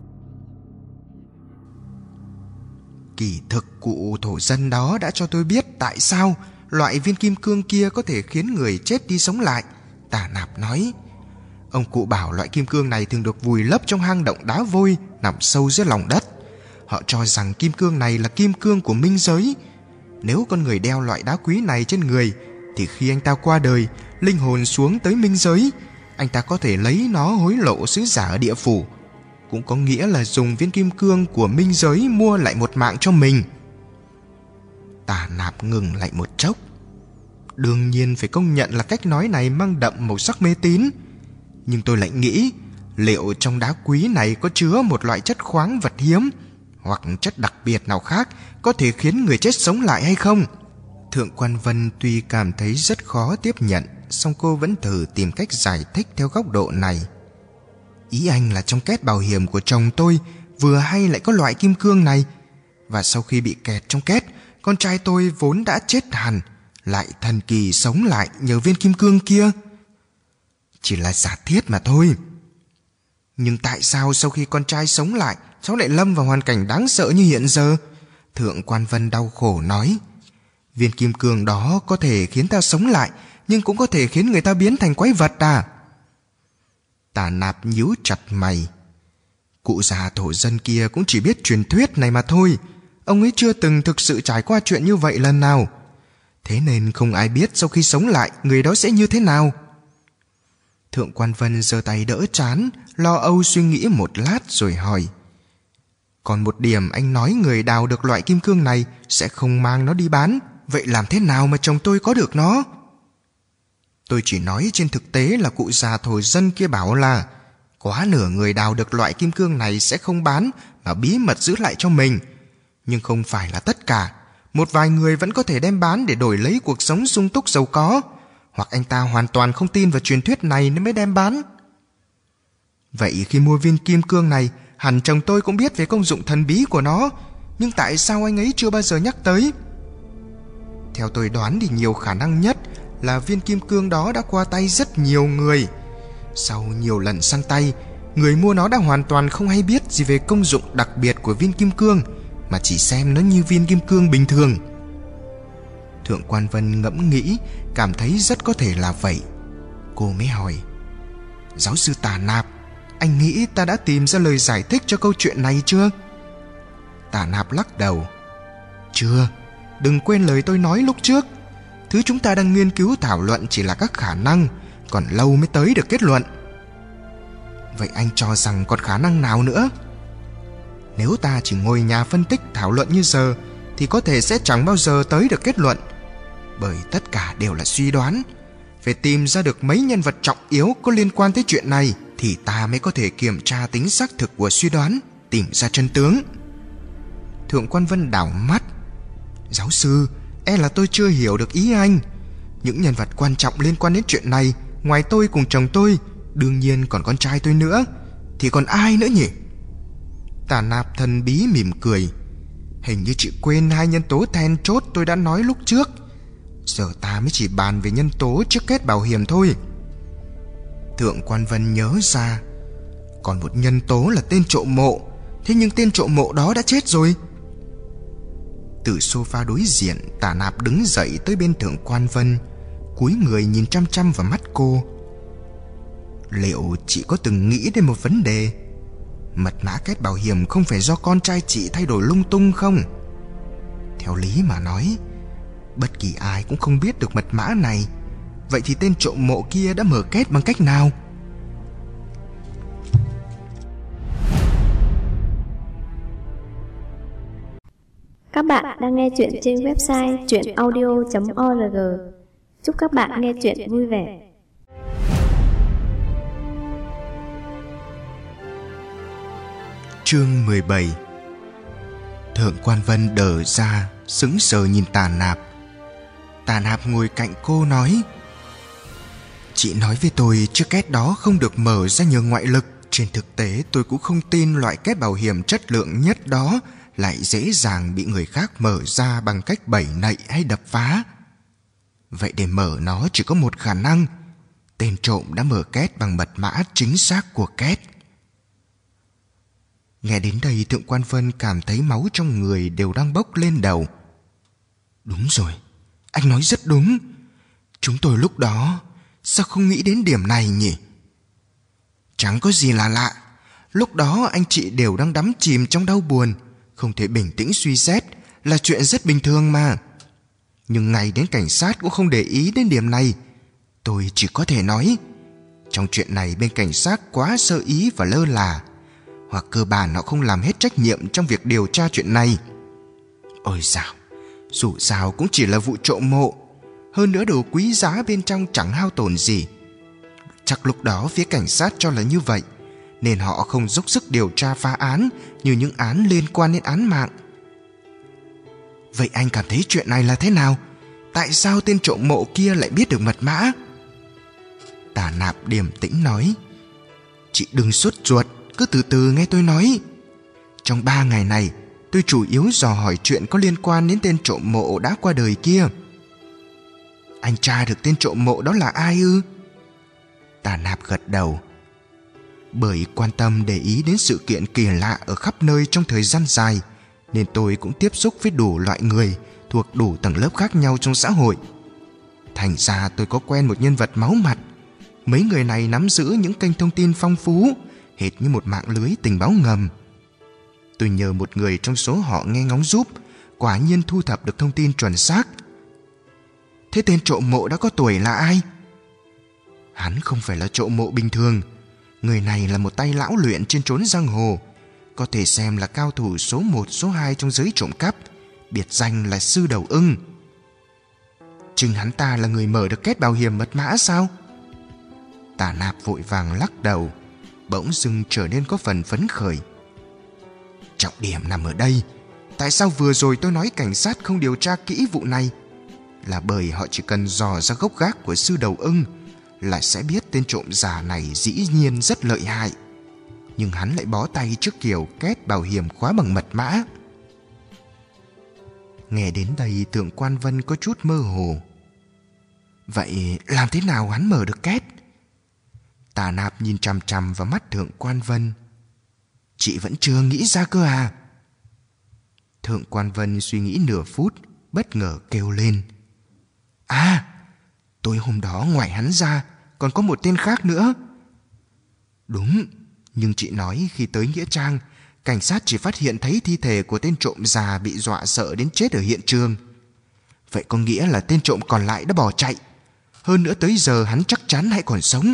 Kỳ thực cụ thổ dân đó đã cho tôi biết tại sao loại viên kim cương kia có thể khiến người chết đi sống lại. Tả Nạp nói. Ông cụ bảo loại kim cương này thường được vùi lấp trong hang động đá vôi nằm sâu dưới lòng đất. Họ cho rằng kim cương này là kim cương của minh giới. Nếu con người đeo loại đá quý này trên người, thì khi anh ta qua đời, linh hồn xuống tới minh giới, anh ta có thể lấy nó hối lộ sứ giả ở địa phủ, cũng có nghĩa là dùng viên kim cương của minh giới mua lại một mạng cho mình. Tả Nạp ngừng lại một chốc. Đương nhiên phải công nhận là cách nói này mang đậm màu sắc mê tín. Nhưng tôi lại nghĩ, liệu trong đá quý này có chứa một loại chất khoáng vật hiếm, hoặc chất đặc biệt nào khác có thể khiến người chết sống lại hay không? Thượng Quan Vân tuy cảm thấy rất khó tiếp nhận, song cô vẫn thử tìm cách giải thích theo góc độ này. Ý anh là trong két bảo hiểm của chồng tôi vừa hay lại có loại kim cương này, và sau khi bị kẹt trong két, con trai tôi vốn đã chết hẳn lại thần kỳ sống lại nhờ viên kim cương kia. Chỉ là giả thiết mà thôi. Nhưng tại sao sau khi con trai sống lại, cháu lại lâm vào hoàn cảnh đáng sợ như hiện giờ? Thượng Quan Vân đau khổ nói. Viên kim cương đó có thể khiến ta sống lại, nhưng cũng có thể khiến người ta biến thành quái vật à? Tả Nạp nhíu chặt mày. Cụ già thổ dân kia cũng chỉ biết truyền thuyết này mà thôi. Ông ấy chưa từng thực sự trải qua chuyện như vậy lần nào. Thế nên không ai biết sau khi sống lại người đó sẽ như thế nào. Thượng Quan Vân giơ tay đỡ trán, lo âu suy nghĩ một lát rồi hỏi. Còn một điểm anh nói người đào được loại kim cương này sẽ không mang nó đi bán. Vậy làm thế nào mà chồng tôi có được nó? Tôi chỉ nói trên thực tế là cụ già thổ dân kia bảo là quá nửa người đào được loại kim cương này sẽ không bán mà bí mật giữ lại cho mình. Nhưng không phải là tất cả. Một vài người vẫn có thể đem bán để đổi lấy cuộc sống sung túc giàu có. Hoặc anh ta hoàn toàn không tin vào truyền thuyết này nên mới đem bán. Vậy khi mua viên kim cương này, hẳn chồng tôi cũng biết về công dụng thần bí của nó. Nhưng tại sao anh ấy chưa bao giờ nhắc tới? Theo tôi đoán thì nhiều khả năng nhất là viên kim cương đó đã qua tay rất nhiều người. Sau nhiều lần săn tay, người mua nó đã hoàn toàn không hay biết gì về công dụng đặc biệt của viên kim cương, mà chỉ xem nó như viên kim cương bình thường. Thượng quan Vân ngẫm nghĩ, cảm thấy rất có thể là vậy. Cô mới hỏi: Giáo sư Tà Nạp, anh nghĩ ta đã tìm ra lời giải thích cho câu chuyện này chưa? Tà Nạp lắc đầu: Chưa, đừng quên lời tôi nói lúc trước. Thứ chúng ta đang nghiên cứu thảo luận chỉ là các khả năng, còn lâu mới tới được kết luận. Vậy anh cho rằng còn khả năng nào nữa? Nếu ta chỉ ngồi nhà phân tích thảo luận như giờ thì có thể sẽ chẳng bao giờ tới được kết luận, bởi tất cả đều là suy đoán. Phải tìm ra được mấy nhân vật trọng yếu có liên quan tới chuyện này thì ta mới có thể kiểm tra tính xác thực của suy đoán, tìm ra chân tướng. Thượng quan Vân đảo mắt: Giáo sư, e là tôi chưa hiểu được ý anh. Những nhân vật quan trọng liên quan đến chuyện này, ngoài tôi cùng chồng tôi, đương nhiên còn con trai tôi nữa, thì còn ai nữa nhỉ? Tà Nạp thần bí mỉm cười: Hình như chị quên hai nhân tố then chốt tôi đã nói lúc trước. Giờ ta mới chỉ bàn về nhân tố trước kết bảo hiểm thôi. Thượng quan Vân nhớ ra, còn một nhân tố là tên trộm mộ. Thế nhưng tên trộm mộ đó đã chết rồi. Từ sofa đối diện, Tà Nạp đứng dậy tới bên Thượng quan Vân, cúi người nhìn chăm chăm vào mắt cô. Liệu chị có từng nghĩ đến một vấn đề? Mật mã kết bảo hiểm không phải do con trai chị thay đổi lung tung không? Theo lý mà nói, bất kỳ ai cũng không biết được mật mã này. Vậy thì tên trộm mộ kia đã mở kết bằng cách nào? Các bạn đang nghe chuyện trên website truyện audio chấm org. Chúc các bạn nghe chuyện vui vẻ. Chương mười bảy. Thượng quan Vân đờ ra, sững sờ nhìn Tà Nạp. Tà Nạp ngồi cạnh cô nói: Chị nói với tôi chiếc két đó không được mở ra nhờ ngoại lực. Trên thực tế tôi cũng không tin loại két bảo hiểm chất lượng nhất đó lại dễ dàng bị người khác mở ra bằng cách bẩy nậy hay đập phá. Vậy để mở nó chỉ có một khả năng: tên trộm đã mở két bằng mật mã chính xác của két. Nghe đến đây, Thượng quan Vân cảm thấy máu trong người đều đang bốc lên đầu. Đúng rồi, anh nói rất đúng. Chúng tôi lúc đó sao không nghĩ đến điểm này nhỉ? Chẳng có gì là lạ. Lúc đó anh chị đều đang đắm chìm trong đau buồn, không thể bình tĩnh suy xét, là chuyện rất bình thường mà. Nhưng ngay đến cảnh sát cũng không để ý đến điểm này. Tôi chỉ có thể nói, trong chuyện này bên cảnh sát quá sơ ý và lơ là, hoặc cơ bản họ không làm hết trách nhiệm trong việc điều tra chuyện này. Ôi dào, dù sao cũng chỉ là vụ trộm mộ, hơn nữa đồ quý giá bên trong chẳng hao tổn gì. Chắc lúc đó phía cảnh sát cho là như vậy, nên họ không dốc sức điều tra phá án như những án liên quan đến án mạng. Vậy anh cảm thấy chuyện này là thế nào? Tại sao tên trộm mộ kia lại biết được mật mã? Tà Nạp điềm tĩnh nói: Chị đừng sốt ruột, cứ từ từ nghe tôi nói. Trong ba ngày này, tôi chủ yếu dò hỏi chuyện có liên quan đến tên trộm mộ đã qua đời kia. Anh tra được tên trộm mộ đó là ai ư? Tà Nạp gật đầu. Bởi quan tâm để ý đến sự kiện kỳ lạ ở khắp nơi trong thời gian dài, nên tôi cũng tiếp xúc với đủ loại người thuộc đủ tầng lớp khác nhau trong xã hội. Thành ra tôi có quen một nhân vật máu mặt. Mấy người này nắm giữ những kênh thông tin phong phú, hệt như một mạng lưới tình báo ngầm. Tôi nhờ một người trong số họ nghe ngóng giúp, quả nhiên thu thập được thông tin chuẩn xác. Thế tên trộm mộ đã có tuổi là ai? Hắn không phải là trộm mộ bình thường. Người này là một tay lão luyện trên chốn giang hồ, có thể xem là cao thủ số một, số hai trong giới trộm cắp, biệt danh là Sư Đầu Ưng. Chừng hắn ta là người mở được két bảo hiểm mật mã sao? Tà Nạp vội vàng lắc đầu, bỗng dưng trở nên có phần phấn khởi. Trọng điểm nằm ở đây. Tại sao vừa rồi tôi nói cảnh sát không điều tra kỹ vụ này? Là bởi họ chỉ cần dò ra gốc gác của Sư Đầu Ưng là sẽ biết tên trộm già này dĩ nhiên rất lợi hại, nhưng hắn lại bó tay trước kiểu két bảo hiểm khóa bằng mật mã. Nghe đến đây, Thượng quan Vân có chút mơ hồ. Vậy làm thế nào hắn mở được két? Tà Nạp nhìn chằm chằm vào mắt Thượng quan Vân. Chị vẫn chưa nghĩ ra cơ à? Thượng quan Vân suy nghĩ nửa phút, bất ngờ kêu lên. À, tối hôm đó ngoài hắn ra còn có một tên khác nữa. Đúng, nhưng chị nói khi tới nghĩa trang, cảnh sát chỉ phát hiện thấy thi thể của tên trộm già bị dọa sợ đến chết ở hiện trường. Vậy có nghĩa là tên trộm còn lại đã bỏ chạy. Hơn nữa tới giờ hắn chắc chắn hãy còn sống.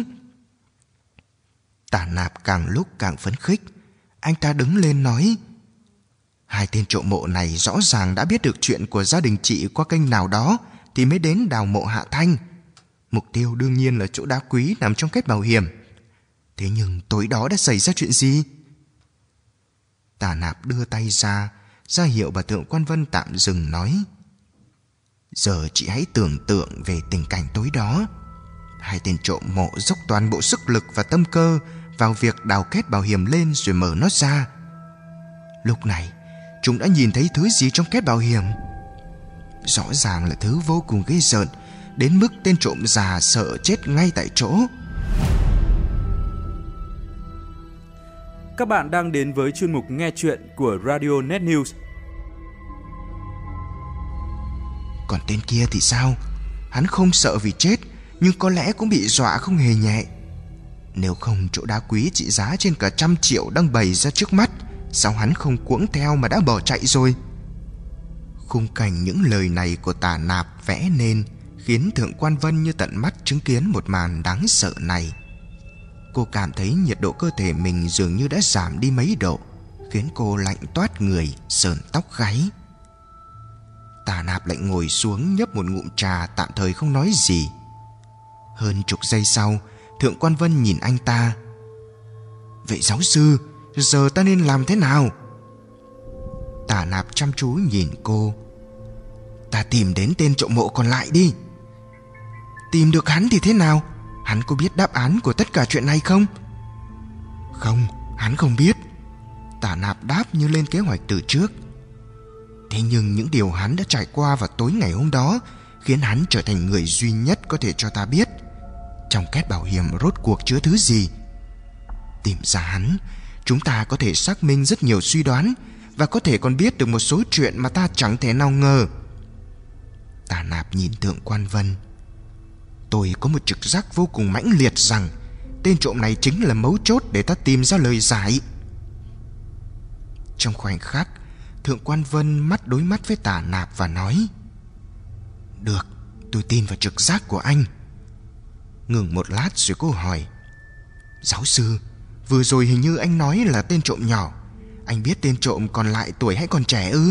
Tả Nạp càng lúc càng phấn khích. Anh ta đứng lên nói: hai tên trộm mộ này rõ ràng đã biết được chuyện của gia đình chị qua kênh nào đó thì mới đến đào mộ Hạ Thanh. Mục tiêu đương nhiên là chỗ đá quý nằm trong kết bảo hiểm. Thế nhưng tối đó đã xảy ra chuyện gì? Tả Nạp đưa tay ra, ra hiệu bà Thượng Quan Vân tạm dừng nói: giờ chị hãy tưởng tượng về tình cảnh tối đó. Hai tên trộm mộ dốc toàn bộ sức lực và tâm cơ vào việc đào kết bảo hiểm lên rồi mở nó ra. Lúc này chúng đã nhìn thấy thứ gì trong kết bảo hiểm. Rõ ràng là thứ vô cùng ghê rợn, đến mức tên trộm già sợ chết ngay tại chỗ. Các bạn đang đến với chuyên mục nghe chuyện của Radio Net News. Còn tên kia thì sao? Hắn không sợ vì chết, nhưng có lẽ cũng bị dọa không hề nhẹ. Nếu không chỗ đá quý trị giá trên cả trăm triệu đang bày ra trước mắt, sao hắn không cuỗng theo mà đã bỏ chạy rồi? Khung cảnh những lời này của Tả Nạp vẽ nên khiến Thượng Quan Vân như tận mắt chứng kiến một màn đáng sợ này. Cô cảm thấy nhiệt độ cơ thể mình dường như đã giảm đi mấy độ, khiến cô lạnh toát người, sờn tóc gáy. Tả Nạp lại ngồi xuống nhấp một ngụm trà, tạm thời không nói gì. Hơn chục giây sau, Thượng Quan Vân nhìn anh ta: vậy giáo sư, giờ ta nên làm thế nào? Tả Nạp chăm chú nhìn cô: ta tìm đến tên trộm mộ còn lại đi. Tìm được hắn thì thế nào? Hắn có biết đáp án của tất cả chuyện này không? Không, hắn không biết. Tả Nạp đáp như lên kế hoạch từ trước. Thế nhưng những điều hắn đã trải qua vào tối ngày hôm đó khiến hắn trở thành người duy nhất có thể cho ta biết trong kết bảo hiểm rốt cuộc chứa thứ gì. Tìm ra hắn, chúng ta có thể xác minh rất nhiều suy đoán, và có thể còn biết được một số chuyện mà ta chẳng thể nào ngờ. Tả Nạp nhìn Thượng Quan Vân: tôi có một trực giác vô cùng mãnh liệt rằng tên trộm này chính là mấu chốt để ta tìm ra lời giải. Trong khoảnh khắc, Thượng Quan Vân mắt đối mắt với Tả Nạp và nói: được, tôi tin vào trực giác của anh. Ngừng một lát rồi cô hỏi: giáo sư, vừa rồi hình như anh nói là tên trộm nhỏ. Anh biết tên trộm còn lại tuổi hay còn trẻ ư?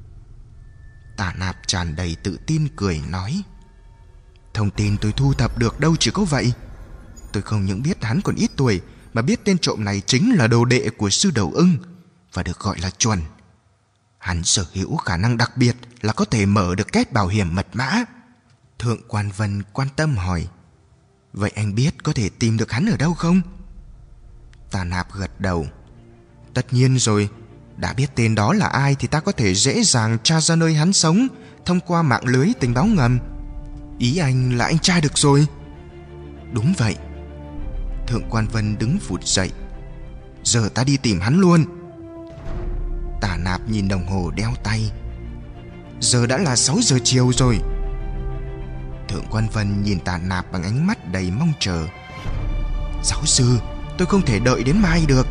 Tả Nạp tràn đầy tự tin cười nói: thông tin tôi thu thập được đâu chỉ có vậy. Tôi không những biết hắn còn ít tuổi, mà biết tên trộm này chính là đồ đệ của sư Đầu Ưng và được gọi là Chuẩn. Hắn sở hữu khả năng đặc biệt là có thể mở được két bảo hiểm mật mã. Thượng Quan Vân quan tâm hỏi: vậy anh biết có thể tìm được hắn ở đâu không? Tả Nạp gật đầu: tất nhiên rồi. Đã biết tên đó là ai thì ta có thể dễ dàng tra ra nơi hắn sống thông qua mạng lưới tình báo ngầm. Ý anh là anh tra được rồi? Đúng vậy. Thượng Quan Vân đứng phụt dậy: giờ ta đi tìm hắn luôn. Tả Nạp nhìn đồng hồ đeo tay: giờ đã là sáu giờ chiều rồi. Thượng Quan Vân nhìn Tả Nạp bằng ánh mắt đầy mong chờ: giáo sư, tôi không thể đợi đến mai được.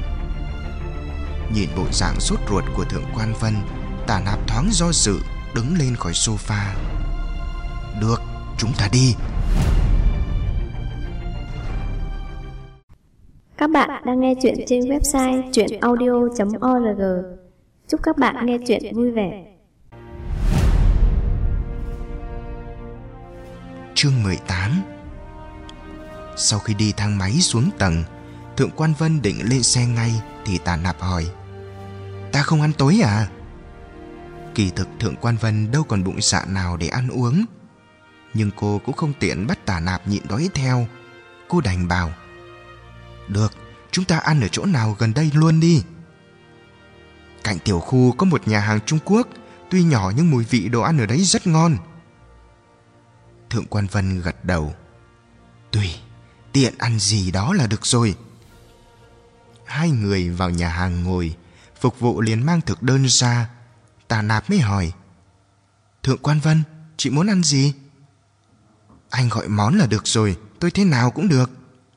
Nhìn bộ dạng sốt ruột của Thượng Quan Vân, Tả Nạp thoáng do dự, đứng lên khỏi sofa. Được, chúng ta đi. Các bạn đang nghe chuyện trên website truyện audio chấm org. Chúc các bạn nghe chuyện vui vẻ. Chương mười tám. Sau khi đi thang máy xuống tầng, Thượng Quan Vân định lên xe ngay thì Tả Nạp hỏi: ta không ăn tối à? Kỳ thực Thượng Quan Vân đâu còn bụng dạ nào để ăn uống, nhưng cô cũng không tiện bắt Tả Nạp nhịn đói theo. Cô đành bảo: được, chúng ta ăn ở chỗ nào gần đây luôn đi. Cạnh tiểu khu có một nhà hàng Trung Quốc, tuy nhỏ nhưng mùi vị đồ ăn ở đấy rất ngon. Thượng Quan Vân gật đầu: tùy, tiện ăn gì đó là được rồi. Hai người vào nhà hàng ngồi, phục vụ liền mang thực đơn ra. Tả Nạp mới hỏi: Thượng Quan Vân, chị muốn ăn gì? Anh gọi món là được rồi, tôi thế nào cũng được.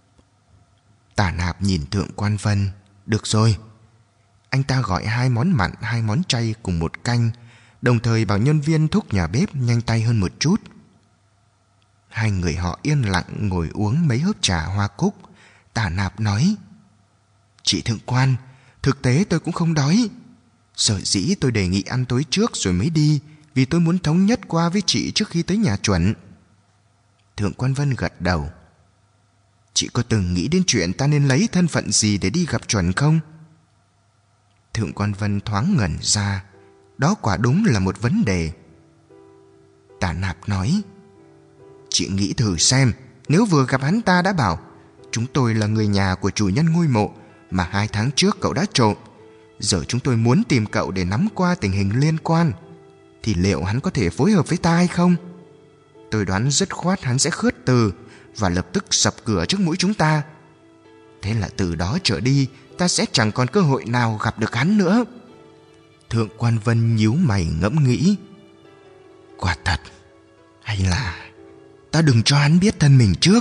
Tả Nạp nhìn Thượng Quan Vân. Được rồi. Anh ta gọi hai món mặn, hai món chay cùng một canh, đồng thời bảo nhân viên thúc nhà bếp nhanh tay hơn một chút. Hai người họ yên lặng ngồi uống mấy hớp trà hoa cúc. Tả Nạp nói: Chị Thượng Quan, thực tế tôi cũng không đói. Sở dĩ tôi đề nghị ăn tối trước rồi mới đi, vì tôi muốn thống nhất qua với chị trước khi tới nhà chuẩn. Thượng Quan Vân gật đầu. Chị có từng nghĩ đến chuyện ta nên lấy thân phận gì để đi gặp chuẩn không? Thượng Quan Vân thoáng ngẩn ra. Đó quả đúng là một vấn đề. Tả Nạp nói: Chị nghĩ thử xem, nếu vừa gặp hắn ta đã bảo chúng tôi là người nhà của chủ nhân ngôi mộ mà hai tháng trước cậu đã trộm, giờ chúng tôi muốn tìm cậu để nắm qua tình hình liên quan, thì liệu hắn có thể phối hợp với ta hay không? Tôi đoán dứt khoát hắn sẽ khước từ và lập tức sập cửa trước mũi chúng ta. Thế là từ đó trở đi, ta sẽ chẳng còn cơ hội nào gặp được hắn nữa. Thượng Quan Vân nhíu mày ngẫm nghĩ. Quả thật, hay là ta đừng cho hắn biết thân mình trước?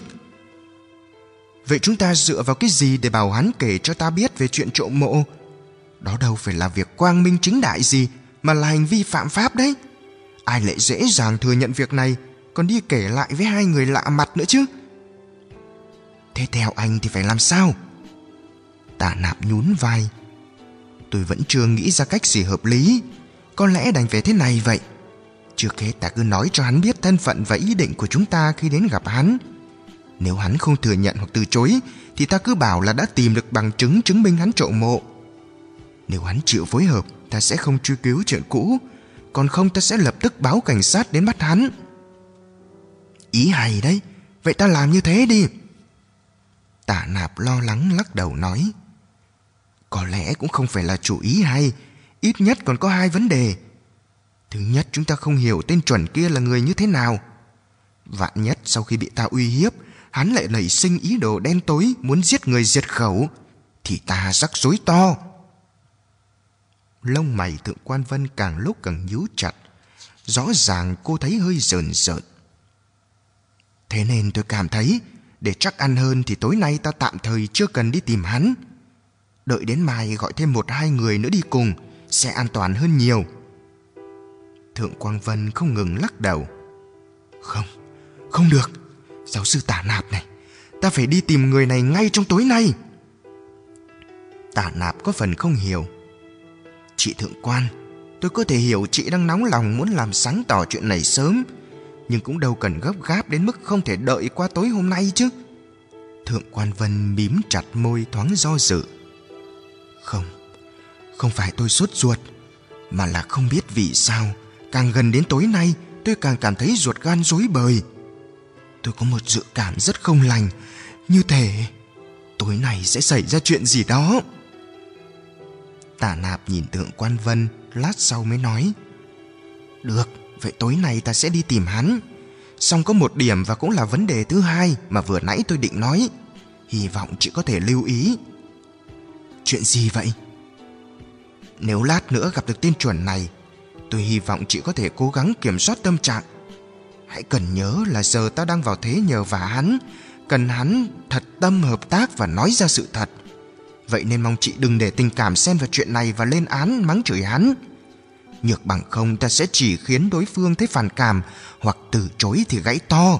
Vậy chúng ta dựa vào cái gì để bảo hắn kể cho ta biết về chuyện trộm mộ? Đó đâu phải là việc quang minh chính đại gì, mà là hành vi phạm pháp đấy. Ai lại dễ dàng thừa nhận việc này, còn đi kể lại với hai người lạ mặt nữa chứ? Thế theo anh thì phải làm sao? Tả Nạp nhún vai. Tôi vẫn chưa nghĩ ra cách gì hợp lý. Có lẽ đành phải thế này vậy. Trước hết ta cứ nói cho hắn biết thân phận và ý định của chúng ta khi đến gặp hắn. Nếu hắn không thừa nhận hoặc từ chối, thì ta cứ bảo là đã tìm được bằng chứng chứng minh hắn trộm mộ. Nếu hắn chịu phối hợp, ta sẽ không truy cứu chuyện cũ. Còn không, ta sẽ lập tức báo cảnh sát đến bắt hắn. Ý hay đấy. Vậy ta làm như thế đi. Tả Nạp lo lắng lắc đầu nói: Có lẽ cũng không phải là chủ ý hay. Ít nhất còn có hai vấn đề. Thứ nhất, chúng ta không hiểu tên chuẩn kia là người như thế nào. Vạn nhất sau khi bị ta uy hiếp, hắn lại nảy sinh ý đồ đen tối, muốn giết người diệt khẩu, thì ta rắc rối to. Lông mày Thượng Quan Vân càng lúc càng nhíu chặt. Rõ ràng cô thấy hơi rờn rợn. Thế nên tôi cảm thấy, để chắc ăn hơn thì tối nay ta tạm thời chưa cần đi tìm hắn. Đợi đến mai gọi thêm một hai người nữa đi cùng, sẽ an toàn hơn nhiều. Thượng Quan Vân không ngừng lắc đầu. Không, không được. Giáo sư Tả Nạp này, ta phải đi tìm người này ngay trong tối nay. Tả Nạp có phần không hiểu. Chị Thượng Quan, tôi có thể hiểu chị đang nóng lòng muốn làm sáng tỏ chuyện này sớm, nhưng cũng đâu cần gấp gáp đến mức không thể đợi qua tối hôm nay chứ. Thượng Quan Vân mím chặt môi thoáng do dự. Không, không phải tôi sốt ruột, mà là không biết vì sao càng gần đến tối nay tôi càng cảm thấy ruột gan rối bời. Tôi có một dự cảm rất không lành, như thể tối nay sẽ xảy ra chuyện gì đó. Tả Nạp nhìn Thượng Quan Vân, lát sau mới nói: Được, vậy tối nay ta sẽ đi tìm hắn. Song có một điểm và cũng là vấn đề thứ hai mà vừa nãy tôi định nói, hy vọng chị có thể lưu ý. Chuyện gì vậy? Nếu lát nữa gặp được tên chuẩn này, tôi hy vọng chị có thể cố gắng kiểm soát tâm trạng. Hãy cần nhớ là giờ ta đang vào thế nhờ vả hắn, cần hắn thật tâm hợp tác và nói ra sự thật. Vậy nên mong chị đừng để tình cảm xen vào chuyện này và lên án mắng chửi hắn. Nhược bằng không, ta sẽ chỉ khiến đối phương thấy phản cảm, hoặc từ chối thì gãy to.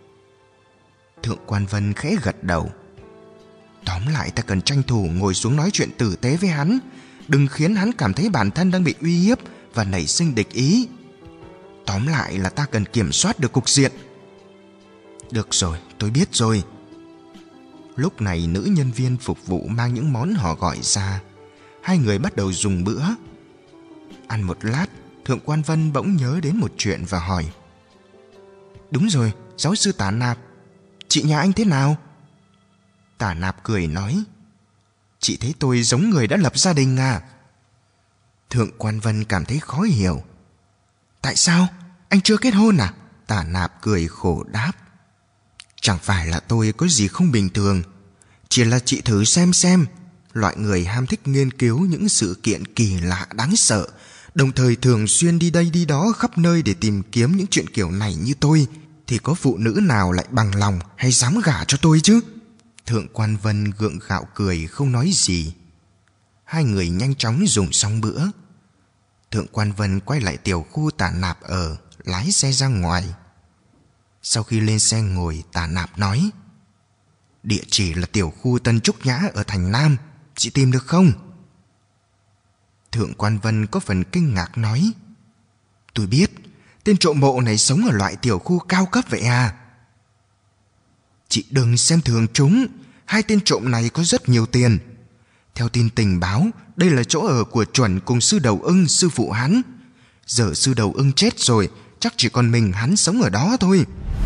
Thượng Quan Vân khẽ gật đầu. Tóm lại, ta cần tranh thủ ngồi xuống nói chuyện tử tế với hắn, đừng khiến hắn cảm thấy bản thân đang bị uy hiếp và nảy sinh địch ý. Tóm lại là ta cần kiểm soát được cục diện. Được rồi, tôi biết rồi. Lúc này nữ nhân viên phục vụ mang những món họ gọi ra. Hai người bắt đầu dùng bữa. Ăn một lát, Thượng Quan Vân bỗng nhớ đến một chuyện và hỏi: Đúng rồi, giáo sư Tả Nạp, chị nhà anh thế nào? Tả Nạp cười nói: Chị thấy tôi giống người đã lập gia đình à? Thượng Quan Vân cảm thấy khó hiểu. Tại sao? Anh chưa kết hôn à? Tả Nạp cười khổ đáp: Chẳng phải là tôi có gì không bình thường, chỉ là chị thử xem xem, loại người ham thích nghiên cứu những sự kiện kỳ lạ đáng sợ, đồng thời thường xuyên đi đây đi đó khắp nơi để tìm kiếm những chuyện kiểu này như tôi, thì thì có phụ nữ nào lại bằng lòng hay dám gả cho tôi chứ? Thượng Quan Vân gượng gạo cười không nói gì. Hai người nhanh chóng dùng xong bữa. Thượng Quan Vân quay lại tiểu khu Tả Nạp ở, lái xe ra ngoài. Sau khi lên xe ngồi, Tả Nạp nói: địa chỉ là tiểu khu Tân Trúc Nhã ở thành Nam, chị tìm được không? Thượng Quan Vân có phần kinh ngạc nói: tôi biết, tên trộm mộ này sống ở loại tiểu khu cao cấp vậy à? Chị đừng xem thường chúng, hai tên trộm này có rất nhiều tiền. Theo tin tình báo, đây là chỗ ở của Chuẩn cùng sư Đầu Ưng, sư phụ hắn. Giờ sư Đầu Ưng chết rồi, chắc chỉ còn mình hắn sống ở đó thôi.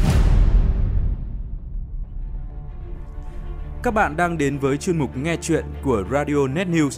Các bạn đang đến với chuyên mục nghe chuyện của Radio Net News.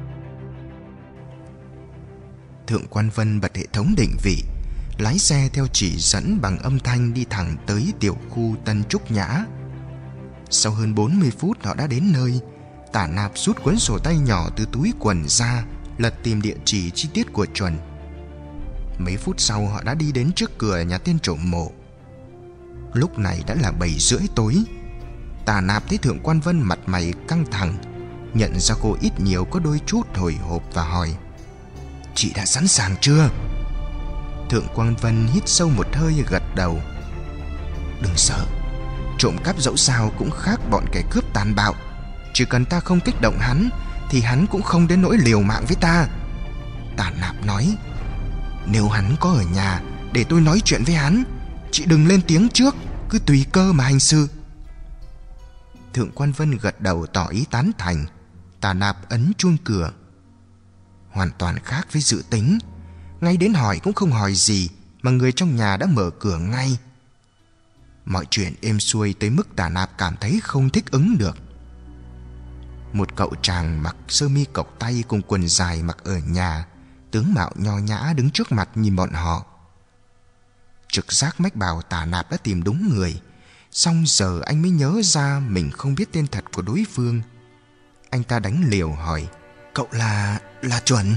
Thượng Quan Vân bật hệ thống định vị, lái xe theo chỉ dẫn bằng âm thanh đi thẳng tới tiểu khu Tân Trúc Nhã. Sau hơn bốn mươi phút họ đã đến nơi. Tả Nạp rút cuốn sổ tay nhỏ từ túi quần ra, lật tìm địa chỉ chi tiết của Chuẩn. Mấy phút sau họ đã đi đến trước cửa nhà tên trộm mộ. Lúc này đã là bảy rưỡi tối. Tả Nạp thấy Thượng Quan Vân mặt mày căng thẳng, nhận ra cô ít nhiều có đôi chút hồi hộp và hỏi: chị đã sẵn sàng chưa? Thượng Quan Vân hít sâu một hơi, gật đầu. Đừng sợ, trộm cắp dẫu sao cũng khác bọn kẻ cướp tàn bạo. Chỉ cần ta không kích động hắn thì hắn cũng không đến nỗi liều mạng với ta. Tả Nạp nói: nếu hắn có ở nhà, để tôi nói chuyện với hắn. Chị đừng lên tiếng trước, cứ tùy cơ mà hành sự. Thượng Quan Vân gật đầu tỏ ý tán thành. Tả Nạp ấn chuông cửa. Hoàn toàn khác với dự tính. Ngay đến hỏi cũng không hỏi gì mà người trong nhà đã mở cửa ngay. Mọi chuyện êm xuôi tới mức Tả Nạp cảm thấy không thích ứng được. Một cậu chàng mặc sơ mi cộc tay cùng quần dài mặc ở nhà, tướng mạo nho nhã đứng trước mặt nhìn bọn họ. Trực giác mách bảo Tả Nạp đã tìm đúng người. Xong giờ anh mới nhớ ra mình không biết tên thật của đối phương. Anh ta đánh liều hỏi: cậu là... là Chuẩn?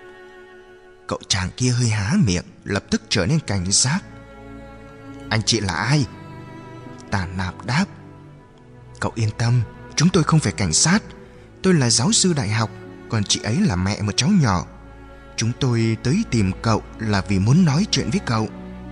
Cậu chàng kia hơi há miệng, lập tức trở nên cảnh giác. Anh chị là ai? Tả Nạp đáp: cậu yên tâm, chúng tôi không phải cảnh sát. Tôi là giáo sư đại học, còn chị ấy là mẹ một cháu nhỏ. Chúng tôi tới tìm cậu là vì muốn nói chuyện với cậu.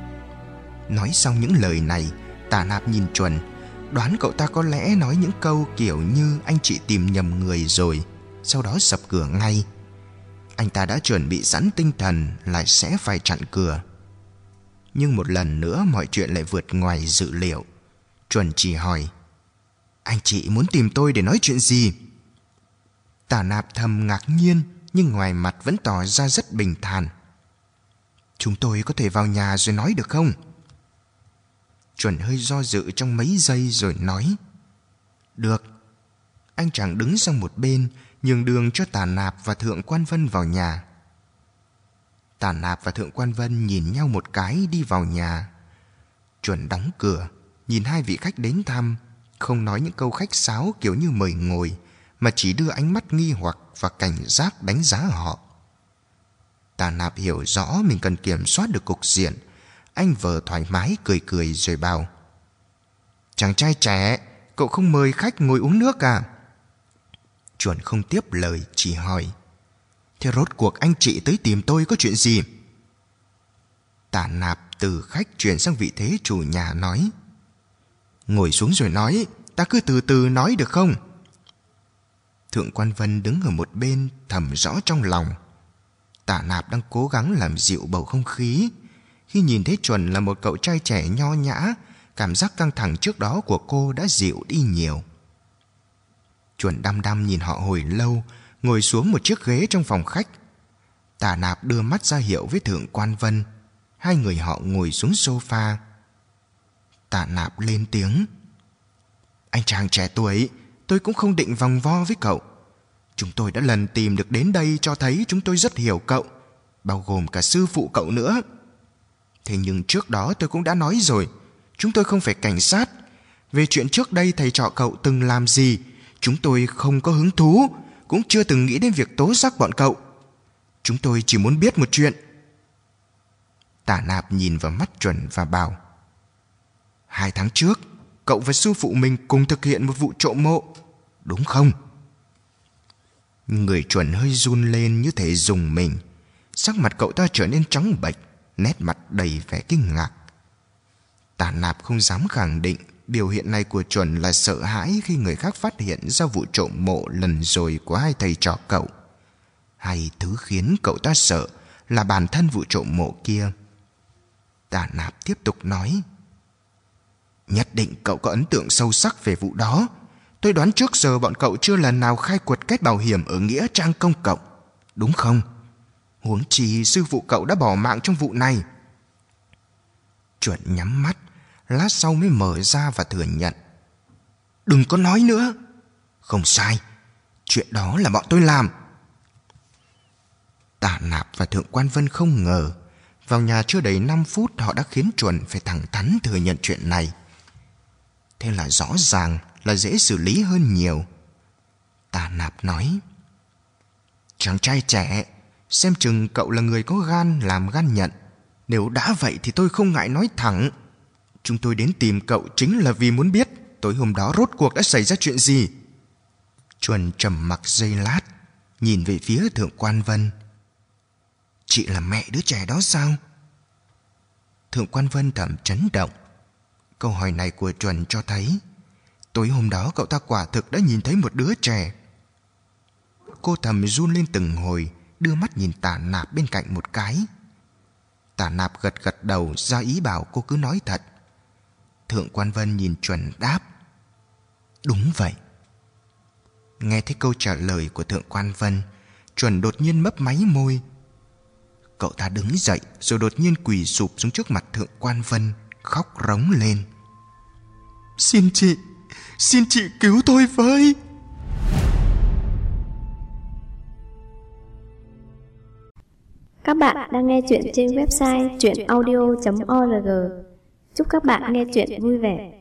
Nói xong những lời này, Tả Nạp nhìn Chuẩn, đoán cậu ta có lẽ nói những câu kiểu như anh chị tìm nhầm người rồi, sau đó sập cửa ngay. Anh ta đã chuẩn bị sẵn tinh thần lại sẽ phải chặn cửa. Nhưng một lần nữa mọi chuyện lại vượt ngoài dự liệu. Chuẩn chỉ hỏi: anh chị muốn tìm tôi để nói chuyện gì? Tả Nạp thầm ngạc nhiên, nhưng ngoài mặt vẫn tỏ ra rất bình thản. Chúng tôi có thể vào nhà rồi nói được không? Chuẩn hơi do dự trong mấy giây rồi nói: được. Anh chàng đứng sang một bên, nhường đường cho Tả Nạp và Thượng Quan Vân vào nhà. Tả Nạp và Thượng Quan Vân nhìn nhau một cái đi vào nhà. Chuẩn đóng cửa, nhìn hai vị khách đến thăm, không nói những câu khách sáo kiểu như mời ngồi, mà chỉ đưa ánh mắt nghi hoặc và cảnh giác đánh giá họ. Tả Nạp hiểu rõ mình cần kiểm soát được cục diện. Anh vờ thoải mái cười cười rồi bảo: chàng trai trẻ, cậu không mời khách ngồi uống nước à? Chuẩn không tiếp lời, chỉ hỏi: thế rốt cuộc anh chị tới tìm tôi có chuyện gì? Tả Nạp từ khách chuyển sang vị thế chủ nhà nói: ngồi xuống rồi nói, ta cứ từ từ nói được không? Thượng Quan Vân đứng ở một bên thầm rõ trong lòng. Tả Nạp đang cố gắng làm dịu bầu không khí. Khi nhìn thấy Chuẩn là một cậu trai trẻ nho nhã, cảm giác căng thẳng trước đó của cô đã dịu đi nhiều. Chuẩn đăm đăm nhìn họ hồi lâu, ngồi xuống một chiếc ghế trong phòng khách. Tả Nạp đưa mắt ra hiệu với Thượng Quan Vân. Hai người họ ngồi xuống sofa. Tả Nạp lên tiếng: anh chàng trẻ tuổi, tôi cũng không định vòng vo với cậu. Chúng tôi đã lần tìm được đến đây cho thấy chúng tôi rất hiểu cậu, bao gồm cả sư phụ cậu nữa. Thế nhưng trước đó tôi cũng đã nói rồi, chúng tôi không phải cảnh sát. Về chuyện trước đây thầy trò cậu từng làm gì, chúng tôi không có hứng thú, cũng chưa từng nghĩ đến việc tố giác bọn cậu. Chúng tôi chỉ muốn biết một chuyện. Tả Nạp nhìn vào mắt Chuẩn và bảo: Hai tháng trước, cậu và sư phụ mình cùng thực hiện một vụ trộm mộ, đúng không? Người chuẩn hơi run lên như thể rùng mình. Sắc mặt cậu ta trở nên trắng bệch, nét mặt đầy vẻ kinh ngạc. Tả Nạp không dám khẳng định biểu hiện này của chuẩn là sợ hãi khi người khác phát hiện ra vụ trộm mộ lần rồi của hai thầy trò cậu, hay thứ khiến cậu ta sợ là bản thân vụ trộm mộ kia. Tả Nạp tiếp tục nói: Nhất định cậu có ấn tượng sâu sắc về vụ đó. Tôi đoán trước giờ bọn cậu chưa lần nào khai quật kết bảo hiểm ở nghĩa trang công cộng, đúng không? Huống chi sư phụ cậu đã bỏ mạng trong vụ này. Chuẩn nhắm mắt, lát sau mới mở ra và thừa nhận: Đừng có nói nữa. Không sai, chuyện đó là bọn tôi làm. Tả Nạp và Thượng Quan Vân không ngờ vào nhà chưa đầy năm phút họ đã khiến Chuẩn phải thẳng thắn thừa nhận chuyện này. Thế là rõ ràng là dễ xử lý hơn nhiều. Tả Nạp nói: Chàng trai trẻ, xem chừng cậu là người có gan làm gan nhận. Nếu đã vậy thì tôi không ngại nói thẳng. Chúng tôi đến tìm cậu chính là vì muốn biết tối hôm đó rốt cuộc đã xảy ra chuyện gì. Chuẩn trầm mặc giây lát, nhìn về phía Thượng Quan Vân. Chị là mẹ đứa trẻ đó sao? Thượng Quan Vân thầm chấn động. Câu hỏi này của Chuẩn cho thấy tối hôm đó cậu ta quả thực đã nhìn thấy một đứa trẻ. Cô thầm run lên từng hồi, đưa mắt nhìn Tả Nạp bên cạnh một cái. Tả Nạp gật gật đầu ra ý bảo cô cứ nói thật. Thượng Quan Vân nhìn Chuẩn đáp: Đúng vậy. Nghe thấy câu trả lời của Thượng Quan Vân, Chuẩn đột nhiên mấp máy môi. Cậu ta đứng dậy rồi đột nhiên quỳ sụp xuống trước mặt Thượng Quan Vân, khóc rống lên: Xin chị, xin chị cứu tôi với. Các bạn đang nghe chuyện trên website truyện audio chấm org. Chúc các bạn nghe chuyện vui vẻ.